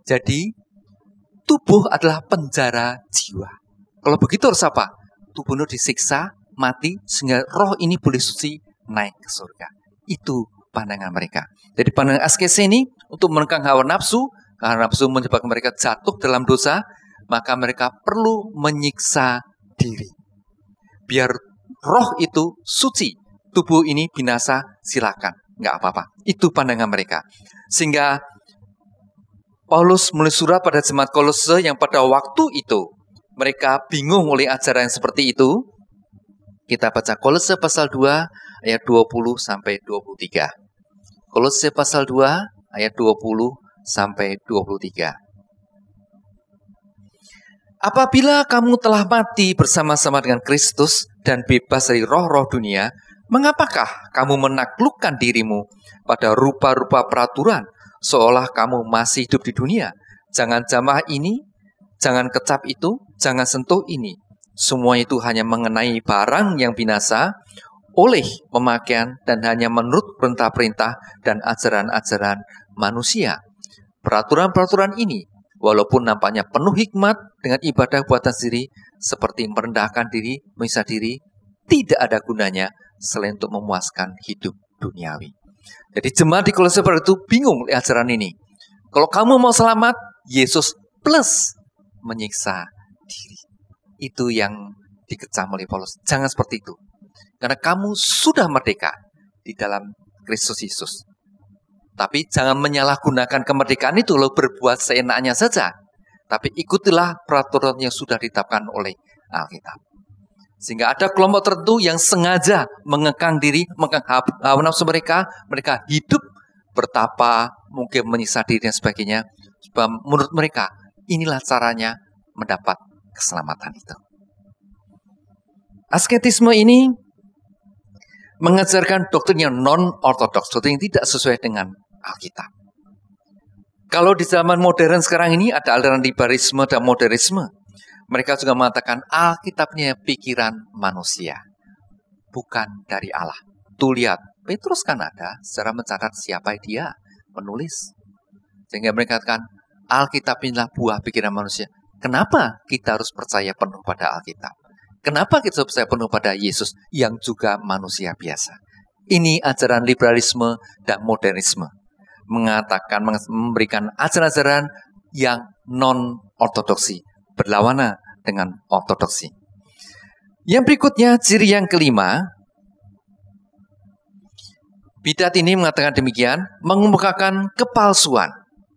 Jadi, tubuh adalah penjara jiwa. Kalau begitu harus apa? Tubuhnya disiksa, mati, sehingga roh ini boleh suci naik ke surga. Itu pandangan mereka. Jadi pandangan askese ini untuk menekan hawa nafsu, karena nafsu menyebabkan mereka jatuh dalam dosa, maka mereka perlu menyiksa diri. Biar roh itu suci, tubuh ini binasa, silakan, nggak apa-apa. Itu pandangan mereka. Sehingga Paulus menulis surat pada jemaat Kolose yang pada waktu itu mereka bingung oleh ajaran yang seperti itu. Kita baca Kolose pasal dua ayat dua puluh sampai dua puluh tiga. Kolose pasal dua ayat dua puluh sampai dua puluh tiga. Apabila kamu telah mati bersama-sama dengan Kristus dan bebas dari roh-roh dunia, mengapakah kamu menaklukkan dirimu pada rupa-rupa peraturan seolah kamu masih hidup di dunia? Jangan jamah ini, jangan kecap itu, jangan sentuh ini. Semua itu hanya mengenai barang yang binasa oleh pemakaian dan hanya menurut perintah-perintah dan ajaran-ajaran manusia. Peraturan-peraturan ini, walaupun nampaknya penuh hikmat dengan ibadah buatan sendiri, seperti merendahkan diri, menyiksa diri, tidak ada gunanya selain untuk memuaskan hidup duniawi. Jadi jemaat di Kolose pada itu bingung oleh ajaran ini. Kalau kamu mau selamat, Yesus plus menyiksa diri. Itu yang dikecam oleh Paulus. Jangan seperti itu. Karena kamu sudah merdeka di dalam Kristus Yesus. Tapi jangan menyalahgunakan kemerdekaan itu lalu berbuat seenaknya saja. Tapi ikutilah peraturan yang sudah ditetapkan oleh Alkitab. Sehingga ada kelompok tertentu yang sengaja mengekang diri, mengekang hawa nafsu mereka. Mereka hidup bertapa, mungkin menyiksa diri dan sebagainya. Sebab menurut mereka, inilah caranya mendapat keselamatan itu. Asketisme ini mengajarkan doktrin yang non-ortodoks, doktrin yang tidak sesuai dengan Alkitab. Kalau di zaman modern sekarang ini ada aliran liberalisme dan modernisme. Mereka juga mengatakan Alkitabnya pikiran manusia, bukan dari Allah. Tuh lihat, Petrus kan ada secara mencatat siapa dia menulis. Sehingga mereka katakan Alkitab inilah buah pikiran manusia. Kenapa kita harus percaya penuh pada Alkitab? Kenapa kita harus percaya penuh pada Yesus yang juga manusia biasa? Ini ajaran liberalisme dan modernisme. Mengatakan, memberikan ajaran-ajaran yang non-ortodoksi. Berlawanan dengan ortodoksi. Yang berikutnya, ciri yang kelima. Bidat ini mengatakan demikian, mengemukakan kepalsuan.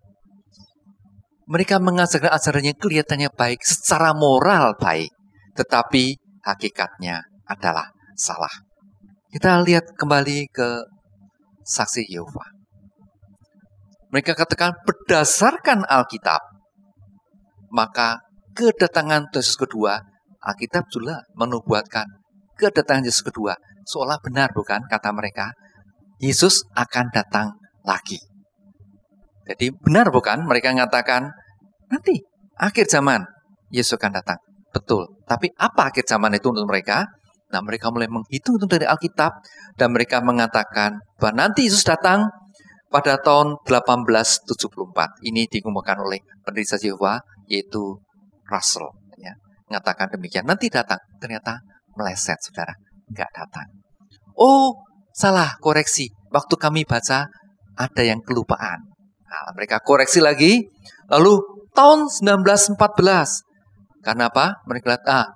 Mereka mengajarkan ajaran yang kelihatannya baik, secara moral baik, tetapi hakikatnya adalah salah. Kita lihat kembali ke saksi Yehova. Mereka katakan berdasarkan Alkitab, maka kedatangan Yesus kedua, Alkitab juga menubuatkan kedatangan Yesus kedua. Seolah benar bukan kata mereka, Yesus akan datang lagi. Jadi benar bukan mereka mengatakan nanti akhir zaman Yesus akan datang. Betul. Tapi apa akhir zaman itu untuk mereka? Nah, mereka mulai menghitung itu dari Alkitab dan mereka mengatakan bahwa nanti Yesus datang pada tahun delapan belas tujuh puluh empat. Ini dikemukakan oleh pendiri saksi Yehova yaitu Russell. Ya, mengatakan demikian. Nanti datang. Ternyata meleset, saudara. Enggak datang. Oh, salah, koreksi. Waktu kami baca ada yang kelupaan. Nah, mereka koreksi lagi. Lalu tahun seribu sembilan ratus empat belas. Karena apa? Mereka lihat, ah,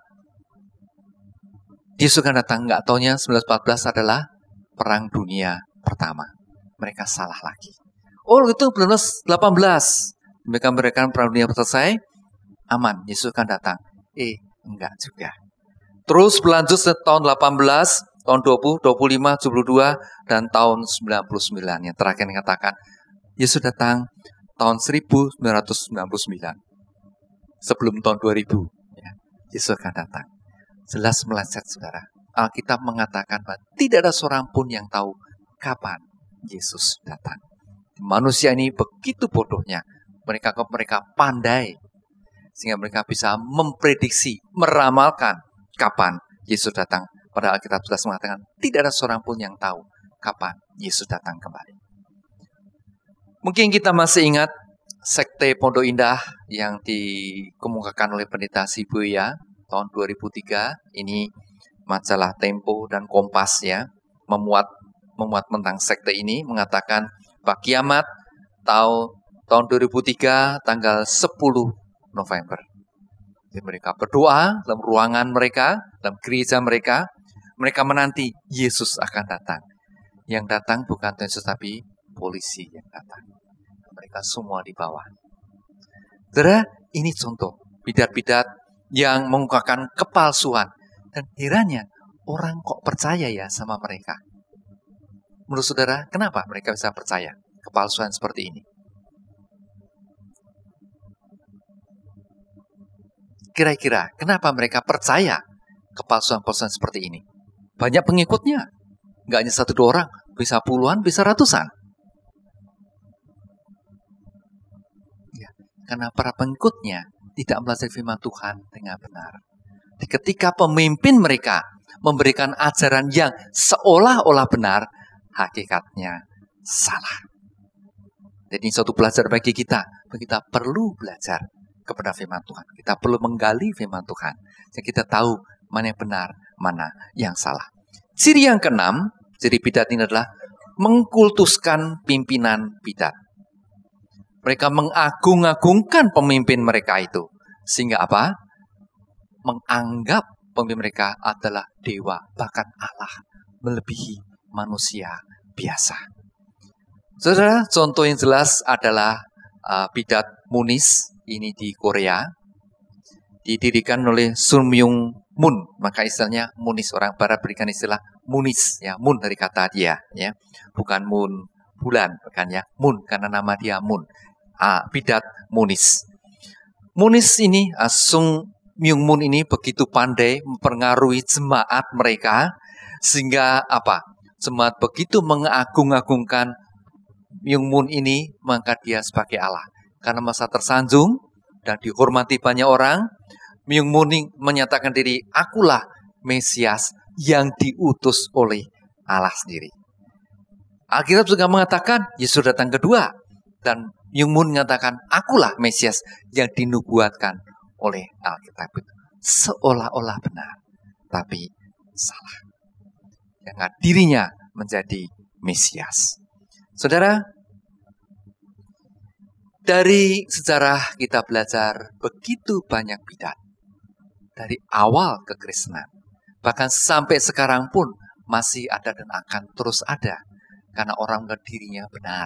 Yesus akan datang. Enggak taunya seribu sembilan ratus empat belas adalah Perang Dunia Pertama. Mereka salah lagi. Oh, itu benar delapan belas. Mereka memberikan Perang Dunia selesai. Aman, Yesus akan datang. Eh, enggak juga. Terus berlanjut ke tahun delapan belas, tahun dua puluh, dua puluh lima, tujuh puluh dua, dan tahun sembilan puluh sembilan. Yang terakhir dikatakan, Yesus datang tahun seribu sembilan ratus sembilan puluh sembilan. Sebelum tahun dua ribu. Ya, Yesus akan datang. Jelas meleset, saudara. Alkitab mengatakan bahwa tidak ada seorang pun yang tahu kapan Yesus datang. Manusia ini begitu bodohnya. Mereka mereka pandai. Sehingga mereka bisa memprediksi, meramalkan kapan Yesus datang. Padahal Alkitab sudah mengatakan tidak ada seorang pun yang tahu kapan Yesus datang kembali. Mungkin kita masih ingat sekte Pondok Indah yang dikemukakan oleh Pendeta Sibuya tahun dua ribu tiga, ini majalah Tempo dan Kompas ya, memuat memuat tentang sekte ini, mengatakan bahwa kiamat tahun tahun dua ribu tiga tanggal sepuluh November. Jadi mereka berdoa dalam ruangan mereka, dalam gereja mereka, mereka menanti Yesus akan datang. Yang datang bukan Tuhan Yesus, tapi polisi yang datang. Mereka semua di bawah. Saudara, ini contoh bidat-bidat yang mengungkapkan kepalsuan. Dan herannya, orang kok percaya ya sama mereka. Menurut saudara, kenapa mereka bisa percaya kepalsuan seperti ini? Kira-kira, kenapa mereka percaya kepalsuan-kepalsuan seperti ini? Banyak pengikutnya. Nggak hanya satu dua orang, bisa puluhan, bisa ratusan. Ya, karena para pengikutnya tidak belajar firman Tuhan dengan benar. Ketika pemimpin mereka memberikan ajaran yang seolah-olah benar, hakikatnya salah. Jadi ini suatu pelajaran bagi kita. Kita perlu belajar kepada firman Tuhan. Kita perlu menggali firman Tuhan. Jadi kita tahu mana yang benar, mana yang salah. Ciri yang keenam, ciri bidat ini adalah mengkultuskan pimpinan bidat. Mereka mengagung-agungkan pemimpin mereka itu. Sehingga apa? Menganggap pemimpin mereka adalah dewa, bahkan Allah, melebihi manusia biasa. Saudara, contoh yang jelas adalah uh, bidat Munis. Ini di Korea, didirikan oleh Sun Myung Moon. Maka istilahnya Munis, orang Barat berikan istilah Munis, ya, Moon dari kata dia, ya, bukan Moon bulan, bukan ya, Moon karena nama dia Moon. Ah, bidat Munis. Munis ini, ah, Sun Myung Moon ini begitu pandai mempengaruhi jemaat mereka, sehingga apa? Jemaat begitu mengagung-agungkan Myung Moon ini, maka dia sebagai Allah. Karena masa tersanjung dan dihormati banyak orang, Myung Moon menyatakan diri, akulah Mesias yang diutus oleh Allah sendiri. Alkitab juga mengatakan, Yesus datang kedua. Dan Myung Moon mengatakan, akulah Mesias yang dinubuatkan oleh Alkitab. Seolah-olah benar, tapi salah. Yang dirinya menjadi Mesias. Saudara, dari sejarah kita belajar begitu banyak bidat. Dari awal kekristenan. Bahkan sampai sekarang pun masih ada dan akan terus ada. Karena orang menganggap dirinya benar.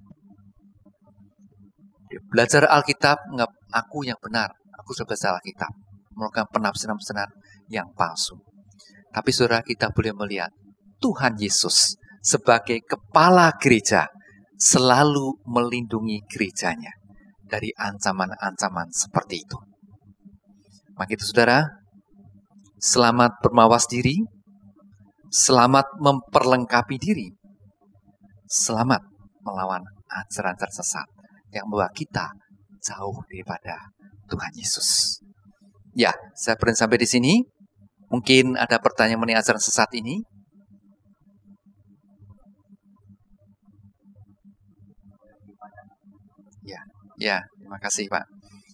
Belajar Alkitab, menganggap aku yang benar. Aku sudah belajar Alkitab. Melakukan penafsiran-penafsiran yang palsu. Tapi saudara, kita boleh melihat Tuhan Yesus sebagai kepala gereja selalu melindungi gerejanya dari ancaman-ancaman seperti itu. Maka itu saudara, selamat bermawas diri, selamat memperlengkapi diri, selamat melawan ajaran tersesat yang membawa kita jauh daripada Tuhan Yesus. Ya, saya berhenti sampai di sini. Mungkin ada pertanyaan mengenai ajaran sesat ini. Ya, ya, terima kasih Pak.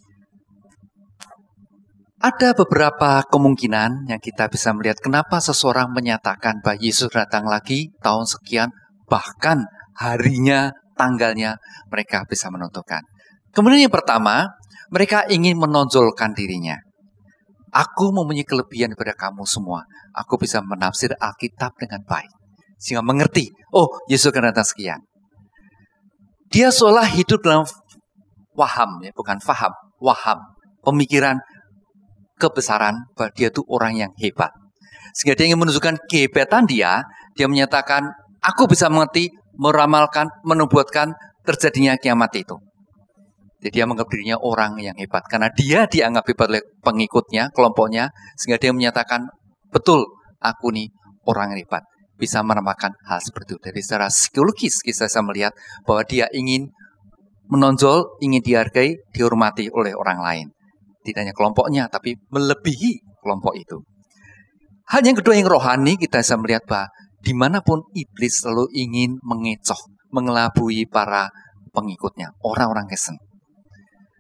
Ada beberapa kemungkinan yang kita bisa melihat kenapa seseorang menyatakan bahwa Yesus datang lagi tahun sekian, bahkan harinya, tanggalnya mereka bisa menentukan. Kemudian yang pertama, mereka ingin menonjolkan dirinya. Aku mempunyai kelebihan daripada kamu semua. Aku bisa menafsir Alkitab dengan baik. Sehingga mengerti, oh Yesus akan datang sekian. Dia seolah hidup dalam waham, ya, bukan faham, waham, pemikiran kebesaran bahwa dia itu orang yang hebat. Sehingga dia ingin menunjukkan kehebatan dia, dia menyatakan, aku bisa mengerti, meramalkan, menubuatkan terjadinya kiamat itu. Jadi dia menganggap dirinya orang yang hebat. Karena dia dianggap hebat oleh pengikutnya, kelompoknya, sehingga dia menyatakan, betul, aku nih orang yang hebat. Bisa meramalkan hal seperti itu. Dari secara psikologis kita bisa melihat bahwa dia ingin menonjol, ingin dihargai, dihormati oleh orang lain. Tidak hanya kelompoknya, tapi melebihi kelompok itu. Hal yang kedua yang rohani, kita bisa melihat bahwa dimanapun iblis selalu ingin mengecoh, mengelabui para pengikutnya, orang-orang Kristen.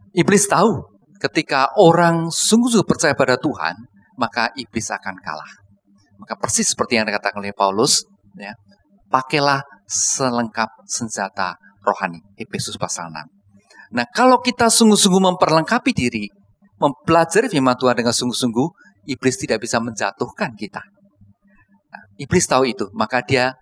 Iblis tahu ketika orang sungguh-sungguh percaya pada Tuhan, maka iblis akan kalah. Maka persis seperti yang dikatakan oleh Paulus, ya, pakailah selengkap senjata rohani. Efesus pasal enam. Nah, kalau kita sungguh-sungguh memperlengkapi diri, mempelajari firman Tuhan dengan sungguh-sungguh, iblis tidak bisa menjatuhkan kita. Nah, iblis tahu itu, maka dia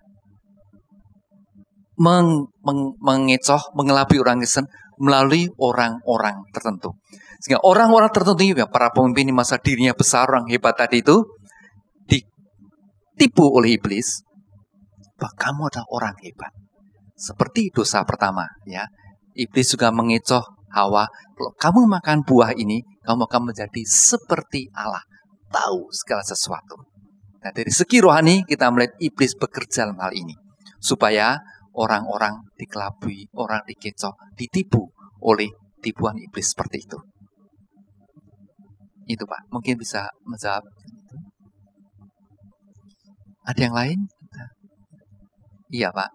meng, meng, mengecoh, mengelabui orang Kristen melalui orang-orang tertentu. Sehingga orang-orang tertentu, ya, para pemimpin yang masa dirinya besar, orang hebat tadi itu, ditipu oleh iblis, bahwa kamu adalah orang hebat. Seperti dosa pertama, ya. Iblis juga mengecoh Hawa, kalau kamu makan buah ini, kamu akan menjadi seperti Allah, tahu segala sesuatu. Nah, dari segi rohani kita melihat iblis bekerja dalam hal ini, supaya orang-orang dikelabui, orang dikecoh, ditipu oleh tipuan iblis seperti itu. Itu Pak, mungkin bisa menjawab. Ada yang lain? Iya Pak.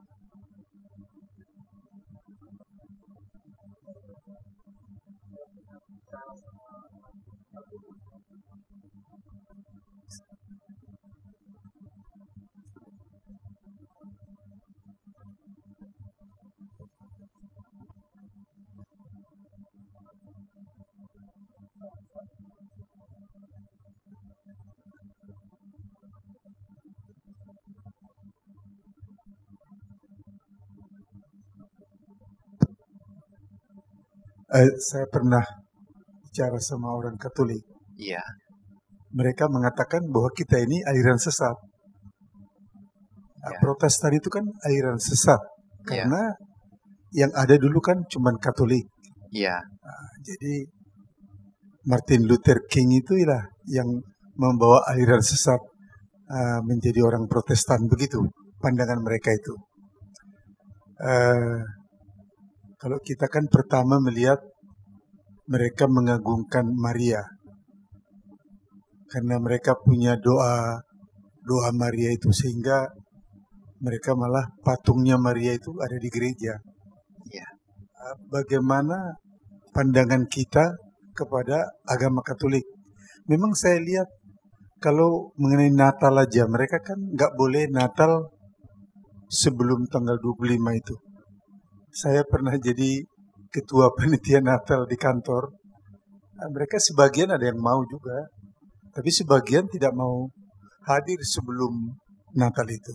Eh, saya pernah bicara sama orang Katolik. Iya. Mereka mengatakan bahwa kita ini aliran sesat. Ya. Protestan itu kan aliran sesat. Ya. Karena yang ada dulu kan cuma Katolik. Iya. Nah, jadi Martin Luther King itu lah yang membawa aliran sesat uh, menjadi orang Protestan. Begitu pandangan mereka itu. Uh, Kalau kita kan pertama melihat mereka mengagungkan Maria. Karena mereka punya doa, doa Maria itu. Sehingga mereka malah patungnya Maria itu ada di gereja. Ya. Bagaimana pandangan kita kepada agama Katolik? Memang saya lihat kalau mengenai Natal aja, mereka kan nggak boleh Natal sebelum tanggal dua puluh lima itu. Saya pernah jadi ketua panitia Natal di kantor. Nah, mereka sebagian ada yang mau juga, tapi sebagian tidak mau hadir sebelum Natal itu.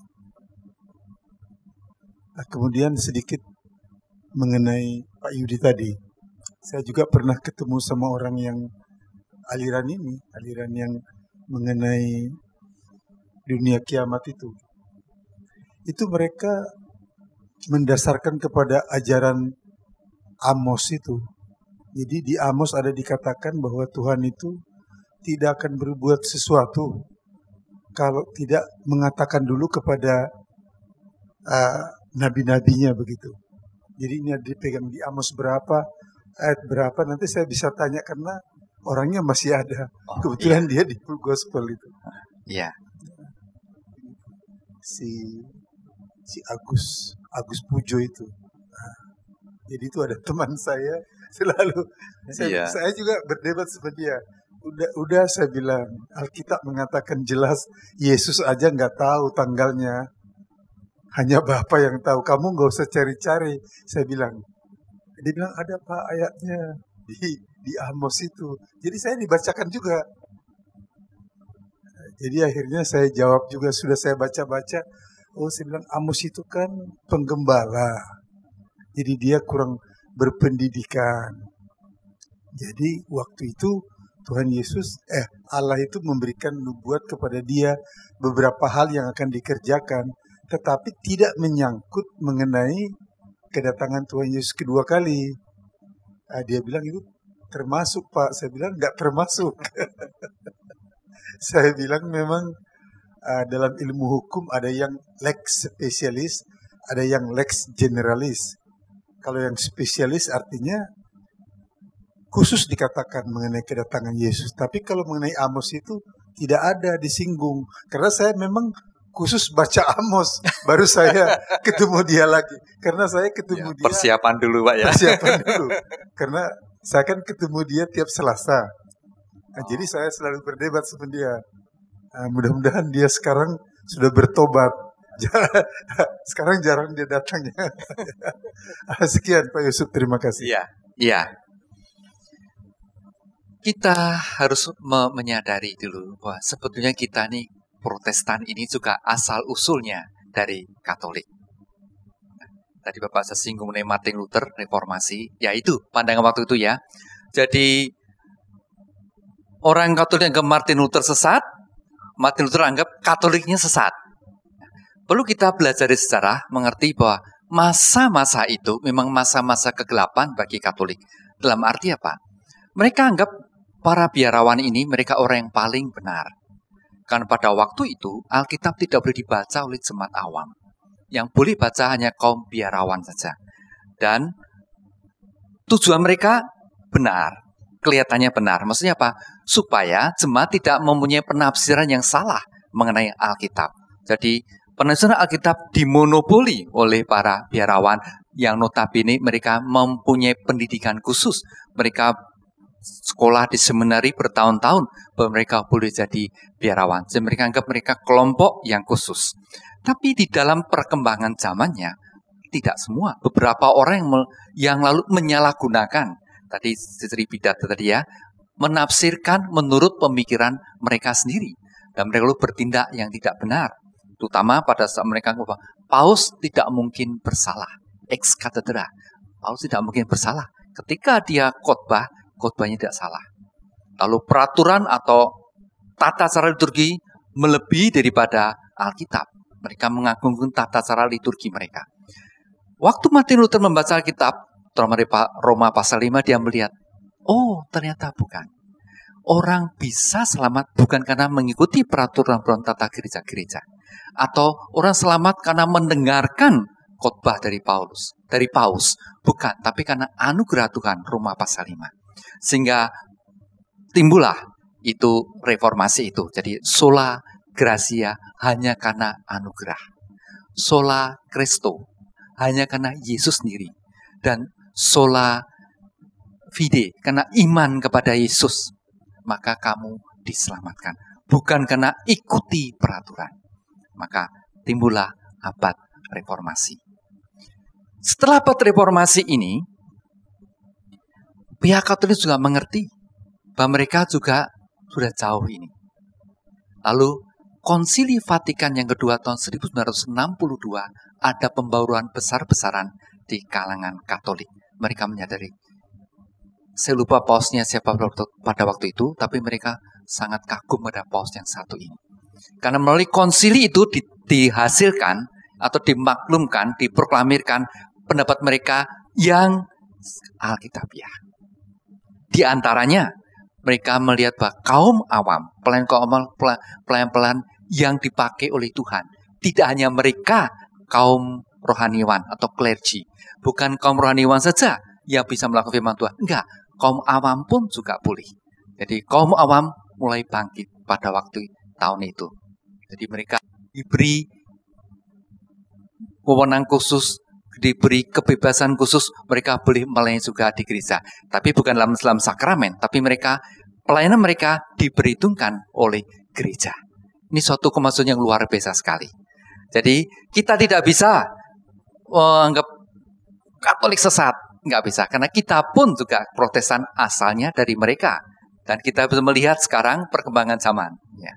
Nah, kemudian sedikit mengenai Pak Yudi tadi. Saya juga pernah ketemu sama orang yang aliran ini, aliran yang mengenai dunia kiamat itu. Itu mereka mendasarkan kepada ajaran Amos itu. Jadi di Amos ada dikatakan bahwa Tuhan itu tidak akan berbuat sesuatu kalau tidak mengatakan dulu kepada uh, nabi-nabinya begitu. Jadi ini dipegang di Amos berapa, ayat berapa, nanti saya bisa tanya karena orangnya masih ada. Oh, kebetulan iya. dia di Full Gospel itu. Iya. Si si Agus Agus Pujo itu. Nah, jadi itu ada teman saya selalu. Saya, Iya. saya juga berdebat sama dia. Udah, udah saya bilang Alkitab mengatakan jelas Yesus aja nggak tahu tanggalnya. Hanya Bapa yang tahu. Kamu nggak usah cari-cari. Saya bilang. Dia bilang ada Pak ayatnya di di Amos itu. Jadi saya dibacakan juga. Jadi akhirnya saya jawab juga, sudah saya baca-baca. Oh, saya bilang Amos itu kan penggembala. Jadi dia kurang berpendidikan. Jadi waktu itu Tuhan Yesus, eh Allah itu memberikan nubuat kepada dia beberapa hal yang akan dikerjakan. Tetapi tidak menyangkut mengenai kedatangan Tuhan Yesus kedua kali. Nah, dia bilang itu termasuk Pak. Saya bilang enggak termasuk. Saya bilang memang uh, dalam ilmu hukum ada yang lex spesialis, ada yang lex generalis. Kalau yang spesialis artinya khusus dikatakan mengenai kedatangan Yesus. Tapi kalau mengenai Amos itu tidak ada disinggung. Karena saya memang khusus baca Amos, baru saya ketemu dia lagi. Karena saya ketemu Ya, dia. persiapan dulu Pak ya. Persiapan dulu. Karena saya kan ketemu dia tiap Selasa. Nah, jadi saya selalu berdebat sama dia. Nah, mudah-mudahan dia sekarang sudah bertobat. Sekarang jarang dia datang ya. Sekian Pak Yusuf, terima kasih. Iya, iya. Kita harus me- menyadari dulu bahwa sebetulnya kita nih Protestan ini juga asal usulnya dari Katolik. Tadi Bapak saya singgung mengenai Martin Luther, reformasi, ya itu pandangan waktu itu ya. Jadi orang Katolik anggap Martin Luther sesat, Martin Luther anggap Katoliknya sesat. Perlu kita belajar dari sejarah, mengerti bahwa masa-masa itu memang masa-masa kegelapan bagi Katolik. Dalam arti apa? Mereka anggap para biarawan ini, mereka orang yang paling benar. Karena pada waktu itu, Alkitab tidak boleh dibaca oleh jemaat awam. Yang boleh baca hanya kaum biarawan saja. Dan tujuan mereka benar, kelihatannya benar. Maksudnya apa? Supaya jemaat tidak mempunyai penafsiran yang salah mengenai Alkitab. Jadi penafsiran Alkitab dimonopoli oleh para biarawan yang notabene mereka mempunyai pendidikan khusus. Mereka sekolah di seminari bertahun-tahun bahwa mereka boleh jadi biarawan. Jadi mereka anggap mereka kelompok yang khusus. Tapi di dalam perkembangan zamannya, tidak semua. Beberapa orang yang, yang lalu menyalahgunakan, tadi Sri Pidato tadi ya, menafsirkan menurut pemikiran mereka sendiri. Dan mereka lalu bertindak yang tidak benar. Terutama pada saat mereka bahwa Paus tidak mungkin bersalah. Ex cathedra. Paus tidak mungkin bersalah. Ketika dia khotbah, khotbahnya tidak salah. Lalu peraturan atau tata cara liturgi melebihi daripada Alkitab. Mereka mengagungkan tata cara liturgi mereka. Waktu Martin Luther membaca Alkitab, Roma pasal lima, dia melihat, oh ternyata bukan. Orang bisa selamat bukan karena mengikuti peraturan-peraturan tata gereja-gereja. Atau orang selamat karena mendengarkan khotbah dari Paulus, dari Paus. Bukan, tapi karena anugerah Tuhan, Roma pasal lima. Sehingga timbullah itu reformasi itu. Jadi sola gratia hanya karena anugerah. Sola Christo hanya karena Yesus sendiri. Dan sola fide karena iman kepada Yesus. Maka kamu diselamatkan. Bukan karena ikuti peraturan. Maka timbullah abad reformasi. Setelah abad reformasi ini, pihak Katolik juga mengerti bahwa mereka juga sudah jauh ini. Lalu Konsili Vatikan yang kedua tahun seribu sembilan ratus enam puluh dua ada pembauruan besar-besaran di kalangan Katolik. Mereka menyadari, saya lupa pausnya siapa pada waktu itu, tapi mereka sangat kagum pada paus yang satu ini. Karena melalui konsili itu di, dihasilkan atau dimaklumkan, diproklamirkan pendapat mereka yang Alkitabiah. Di antaranya mereka melihat bahwa kaum awam, pelayan kaum awam, pelayan-pelayan yang dipakai oleh Tuhan, tidak hanya mereka kaum rohaniwan atau clergy, bukan kaum rohaniwan saja yang bisa melakukan firman Tuhan. Enggak, kaum awam pun juga boleh. Jadi kaum awam mulai bangkit pada waktu tahun itu. Jadi mereka diberi wewenang khusus, diberi kebebasan khusus, mereka boleh melayani juga di gereja. Tapi bukan dalam, dalam sakramen, tapi mereka pelayanan mereka diperhitungkan oleh gereja. Ini suatu kemajuan yang luar biasa sekali. Jadi kita tidak bisa menganggap Katolik sesat, nggak bisa. Karena kita pun juga Protestan asalnya dari mereka. Dan kita bisa melihat sekarang perkembangan zaman. Ya.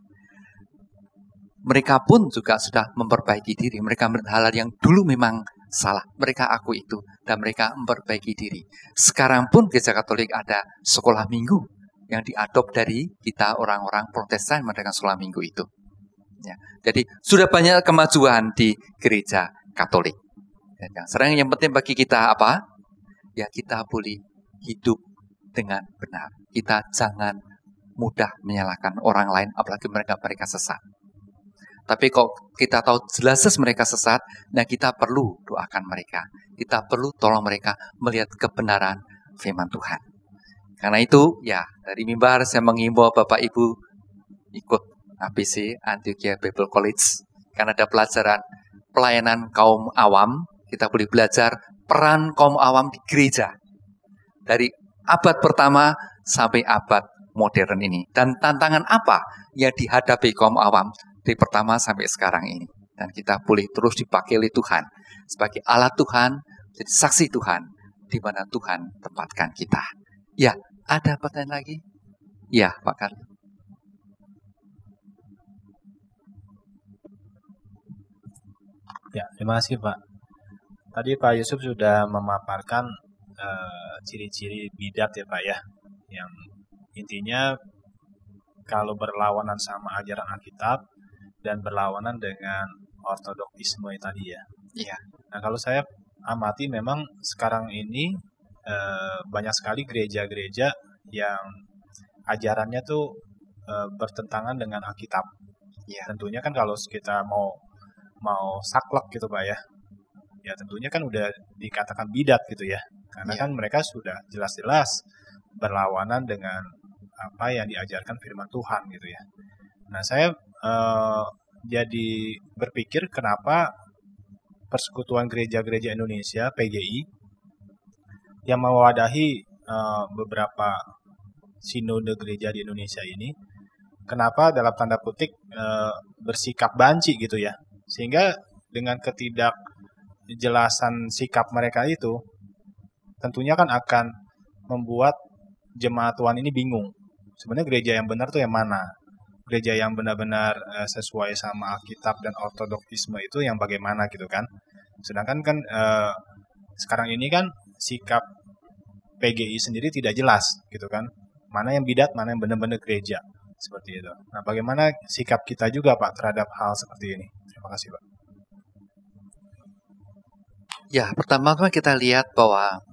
Mereka pun juga sudah memperbaiki diri. Mereka melihat hal yang dulu memang salah. Mereka aku itu. Dan mereka memperbaiki diri. Sekarang pun Gereja Katolik ada sekolah minggu yang diadop dari kita orang-orang Protestan mengadakan sekolah minggu itu. Ya. Jadi sudah banyak kemajuan di Gereja Katolik. Dan yang sekarang yang penting bagi kita apa? Ya kita boleh hidup dengan benar. Kita jangan mudah menyalahkan orang lain, apalagi mereka mereka sesat. Tapi kalau kita tahu jelas mereka sesat, nah kita perlu doakan mereka. Kita perlu tolong mereka melihat kebenaran firman Tuhan. Karena itu, ya dari mimbar saya mengimbau Bapak Ibu ikut A B C Antioquia Bible College. Karena ada pelajaran pelayanan kaum awam. Kita boleh belajar peran kaum awam di gereja. Dari abad pertama sampai abad modern ini. Dan tantangan apa yang dihadapi kaum awam dari pertama sampai sekarang ini. Dan kita boleh terus dipakai oleh Tuhan sebagai alat Tuhan, jadi saksi Tuhan di mana Tuhan tempatkan kita. Ya, ada pertanyaan lagi? Ya, Pak Karli. Ya, terima kasih Pak. Tadi Pak Yusuf sudah memaparkan uh, ciri-ciri bidat ya Pak ya, yang intinya kalau berlawanan sama ajaran Alkitab dan berlawanan dengan ortodokisme tadi ya. Iya. Nah kalau saya amati memang sekarang ini uh, banyak sekali gereja-gereja yang ajarannya tuh uh, bertentangan dengan Alkitab. Iya. Tentunya kan kalau kita mau mau saklek gitu Pak ya, ya tentunya kan udah dikatakan bidat gitu ya, karena ya. kan mereka sudah jelas-jelas berlawanan dengan apa yang diajarkan firman Tuhan gitu ya. Nah saya eh, jadi berpikir kenapa Persekutuan Gereja-Gereja Indonesia P G I yang mewadahi eh, beberapa sinode gereja di Indonesia ini, kenapa dalam tanda kutip eh, bersikap banci gitu ya. Sehingga dengan ketidakjelasan sikap mereka itu, tentunya kan akan membuat jemaat Tuhan ini bingung. Sebenarnya gereja yang benar tuh yang mana? Gereja yang benar-benar uh, sesuai sama Alkitab dan ortodokisme itu yang bagaimana gitu kan? Sedangkan kan uh, sekarang ini kan sikap P G I sendiri tidak jelas gitu kan? Mana yang bidat, mana yang benar-benar gereja. Seperti itu. Nah, bagaimana sikap kita juga Pak terhadap hal seperti ini? Terima kasih Pak. Ya, pertama-tama kita lihat bahwa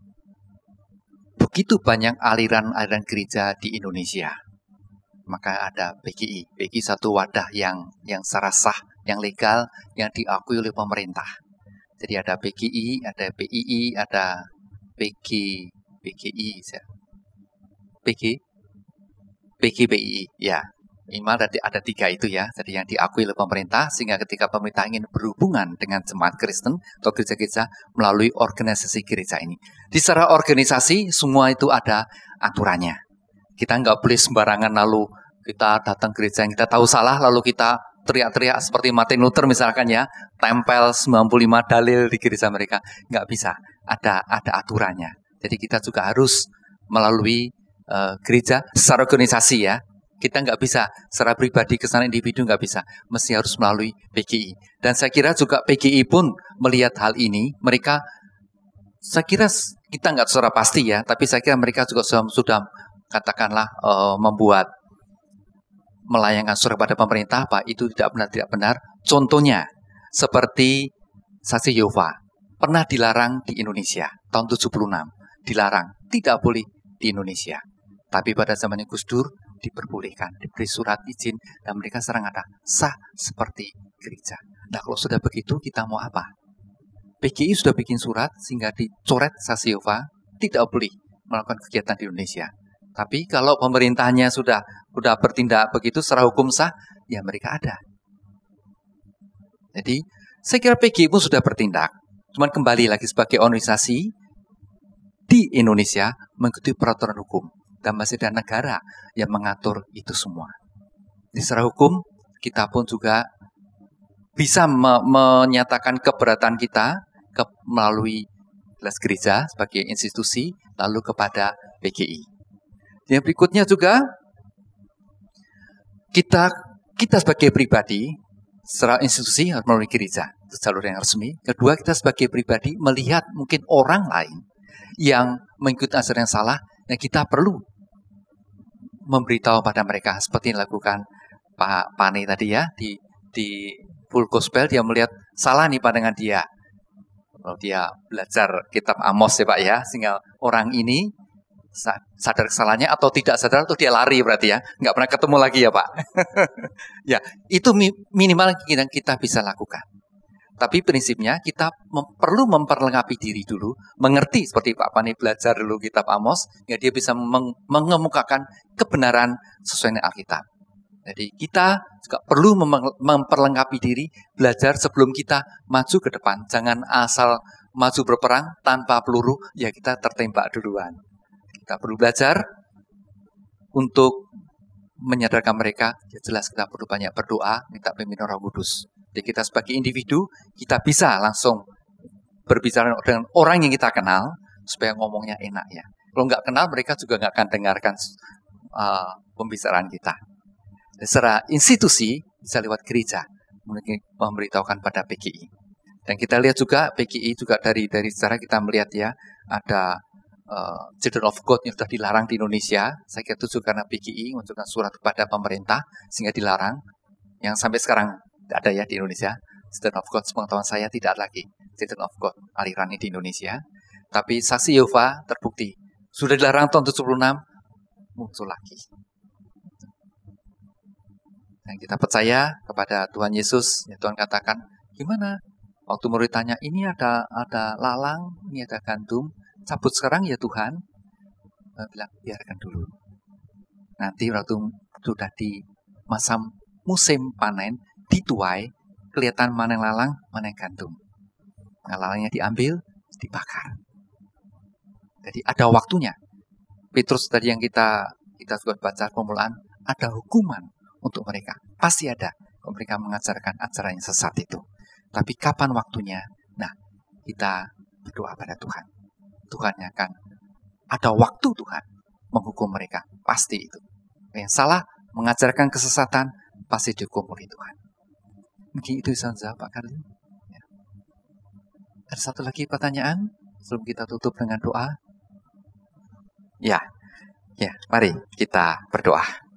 begitu banyak aliran-aliran gereja di Indonesia. Maka ada P G I. P G I satu wadah yang yang secara sah, yang legal, yang diakui oleh pemerintah. Jadi ada P G I, ada P I I, ada P G P G I, P G P G P I I, ya. Minimal ada, ada tiga itu ya, jadi yang diakui oleh pemerintah, sehingga ketika pemerintah ingin berhubungan dengan jemaat Kristen atau gereja-gereja melalui organisasi gereja ini. Di secara organisasi, semua itu ada aturannya. Kita nggak boleh sembarangan lalu kita datang gereja yang kita tahu salah, lalu kita teriak-teriak seperti Martin Luther misalkan ya, tempel sembilan puluh lima dalil di gereja mereka. Nggak bisa, ada ada aturannya. Jadi kita juga harus melalui uh, gereja secara organisasi ya. Kita nggak bisa, secara pribadi, kesalahan individu nggak bisa. Mesti harus melalui P G I. Dan saya kira juga P G I pun melihat hal ini. Mereka, saya kira kita nggak secara pasti ya, tapi saya kira mereka juga sudah, sudah katakanlah uh, membuat, melayangkan surat pada pemerintah, Pak, itu tidak benar, tidak benar. Contohnya, seperti saksi Yehova, pernah dilarang di Indonesia, tahun tujuh puluh enam. Dilarang, tidak boleh di Indonesia. Tapi pada zamannya Gus Dur, diperbolehkan, diberi surat izin, dan mereka sekarang ada sah seperti gereja. Nah kalau sudah begitu, kita mau apa? P G I sudah bikin surat, sehingga dicoret saksi Yehova, tidak boleh melakukan kegiatan di Indonesia. Tapi kalau pemerintahnya sudah sudah bertindak begitu secara hukum sah, ya mereka ada. Jadi, saya kira P G I pun sudah bertindak. Cuman kembali lagi sebagai organisasi di Indonesia mengikuti peraturan hukum. Dan masih ada negara yang mengatur itu semua. Di secara hukum, kita pun juga bisa me menyatakan keberatan kita ke melalui kelas gereja sebagai institusi, lalu kepada P G I. Yang berikutnya juga, kita kita sebagai pribadi, secara institusi harus melalui gereja, itu jalur yang resmi. Kedua, kita sebagai pribadi melihat mungkin orang lain yang mengikuti ajaran yang salah, dan kita perlu memberitahu pada mereka seperti yang dilakukan Pak Pane tadi ya di di Full Gospel. Dia melihat salah nih pandangan dia, kalau dia belajar kitab Amos ya Pak ya, sehingga orang ini sadar kesalahannya atau tidak sadar atau dia lari berarti ya, nggak pernah ketemu lagi ya Pak. Ya itu minimal yang kita bisa lakukan. Tapi prinsipnya kita mem perlu memperlengkapi diri dulu, mengerti seperti Pak Pani belajar dulu kitab Amos, ya dia bisa meng mengemukakan kebenaran sesuai dengan Alkitab. Jadi kita juga perlu mem memperlengkapi diri, belajar sebelum kita maju ke depan. Jangan asal maju berperang tanpa peluru, ya kita tertembak duluan. Kita perlu belajar untuk menyadarkan mereka, ya jelas kita perlu banyak berdoa, minta pimpinan Roh Kudus. Jadi kita sebagai individu, kita bisa langsung berbicara dengan orang yang kita kenal, supaya ngomongnya enak ya. Kalau nggak kenal, mereka juga nggak akan dengarkan uh, pembicaraan kita. Dan secara institusi, bisa lewat gereja, mungkin memberitahukan pada P G I. Dan kita lihat juga, P G I juga dari dari secara kita melihat ya, ada uh, Children of God yang sudah dilarang di Indonesia. Saya kira itu juga karena P G I menunjukkan surat kepada pemerintah, sehingga dilarang. Yang sampai sekarang tidak ada ya di Indonesia. Children of God, sepengetahuan saya tidak ada lagi Children of God aliran ini di Indonesia. Tapi saksi Yehova terbukti sudah dilarang tahun tujuh puluh enam, muncul lagi. Dan kita percaya kepada Tuhan Yesus. Ya, Tuhan katakan, gimana? Waktu murid tanya, ini ada ada lalang, ini ada gandum, cabut sekarang ya Tuhan. Dia bilang, biarkan dulu. Nanti waktu sudah di masa musim panen, dituai, kelihatan mana yang lalang, mana yang gandum. Nah, lalangnya diambil, dibakar. Jadi ada waktunya. Petrus tadi yang kita kita sudah baca permulaan, ada hukuman untuk mereka. Pasti ada kalau mereka mengajarkan ajaran yang sesat itu. Tapi kapan waktunya? Nah, kita berdoa pada Tuhan. Tuhan yang akan ada waktu Tuhan menghukum mereka. Pasti itu. Yang salah mengajarkan kesesatan pasti dihukum oleh Tuhan. Mungkin itu saja Pak Karli. Ya. Ada satu lagi pertanyaan sebelum kita tutup dengan doa. Ya, ya, mari kita berdoa.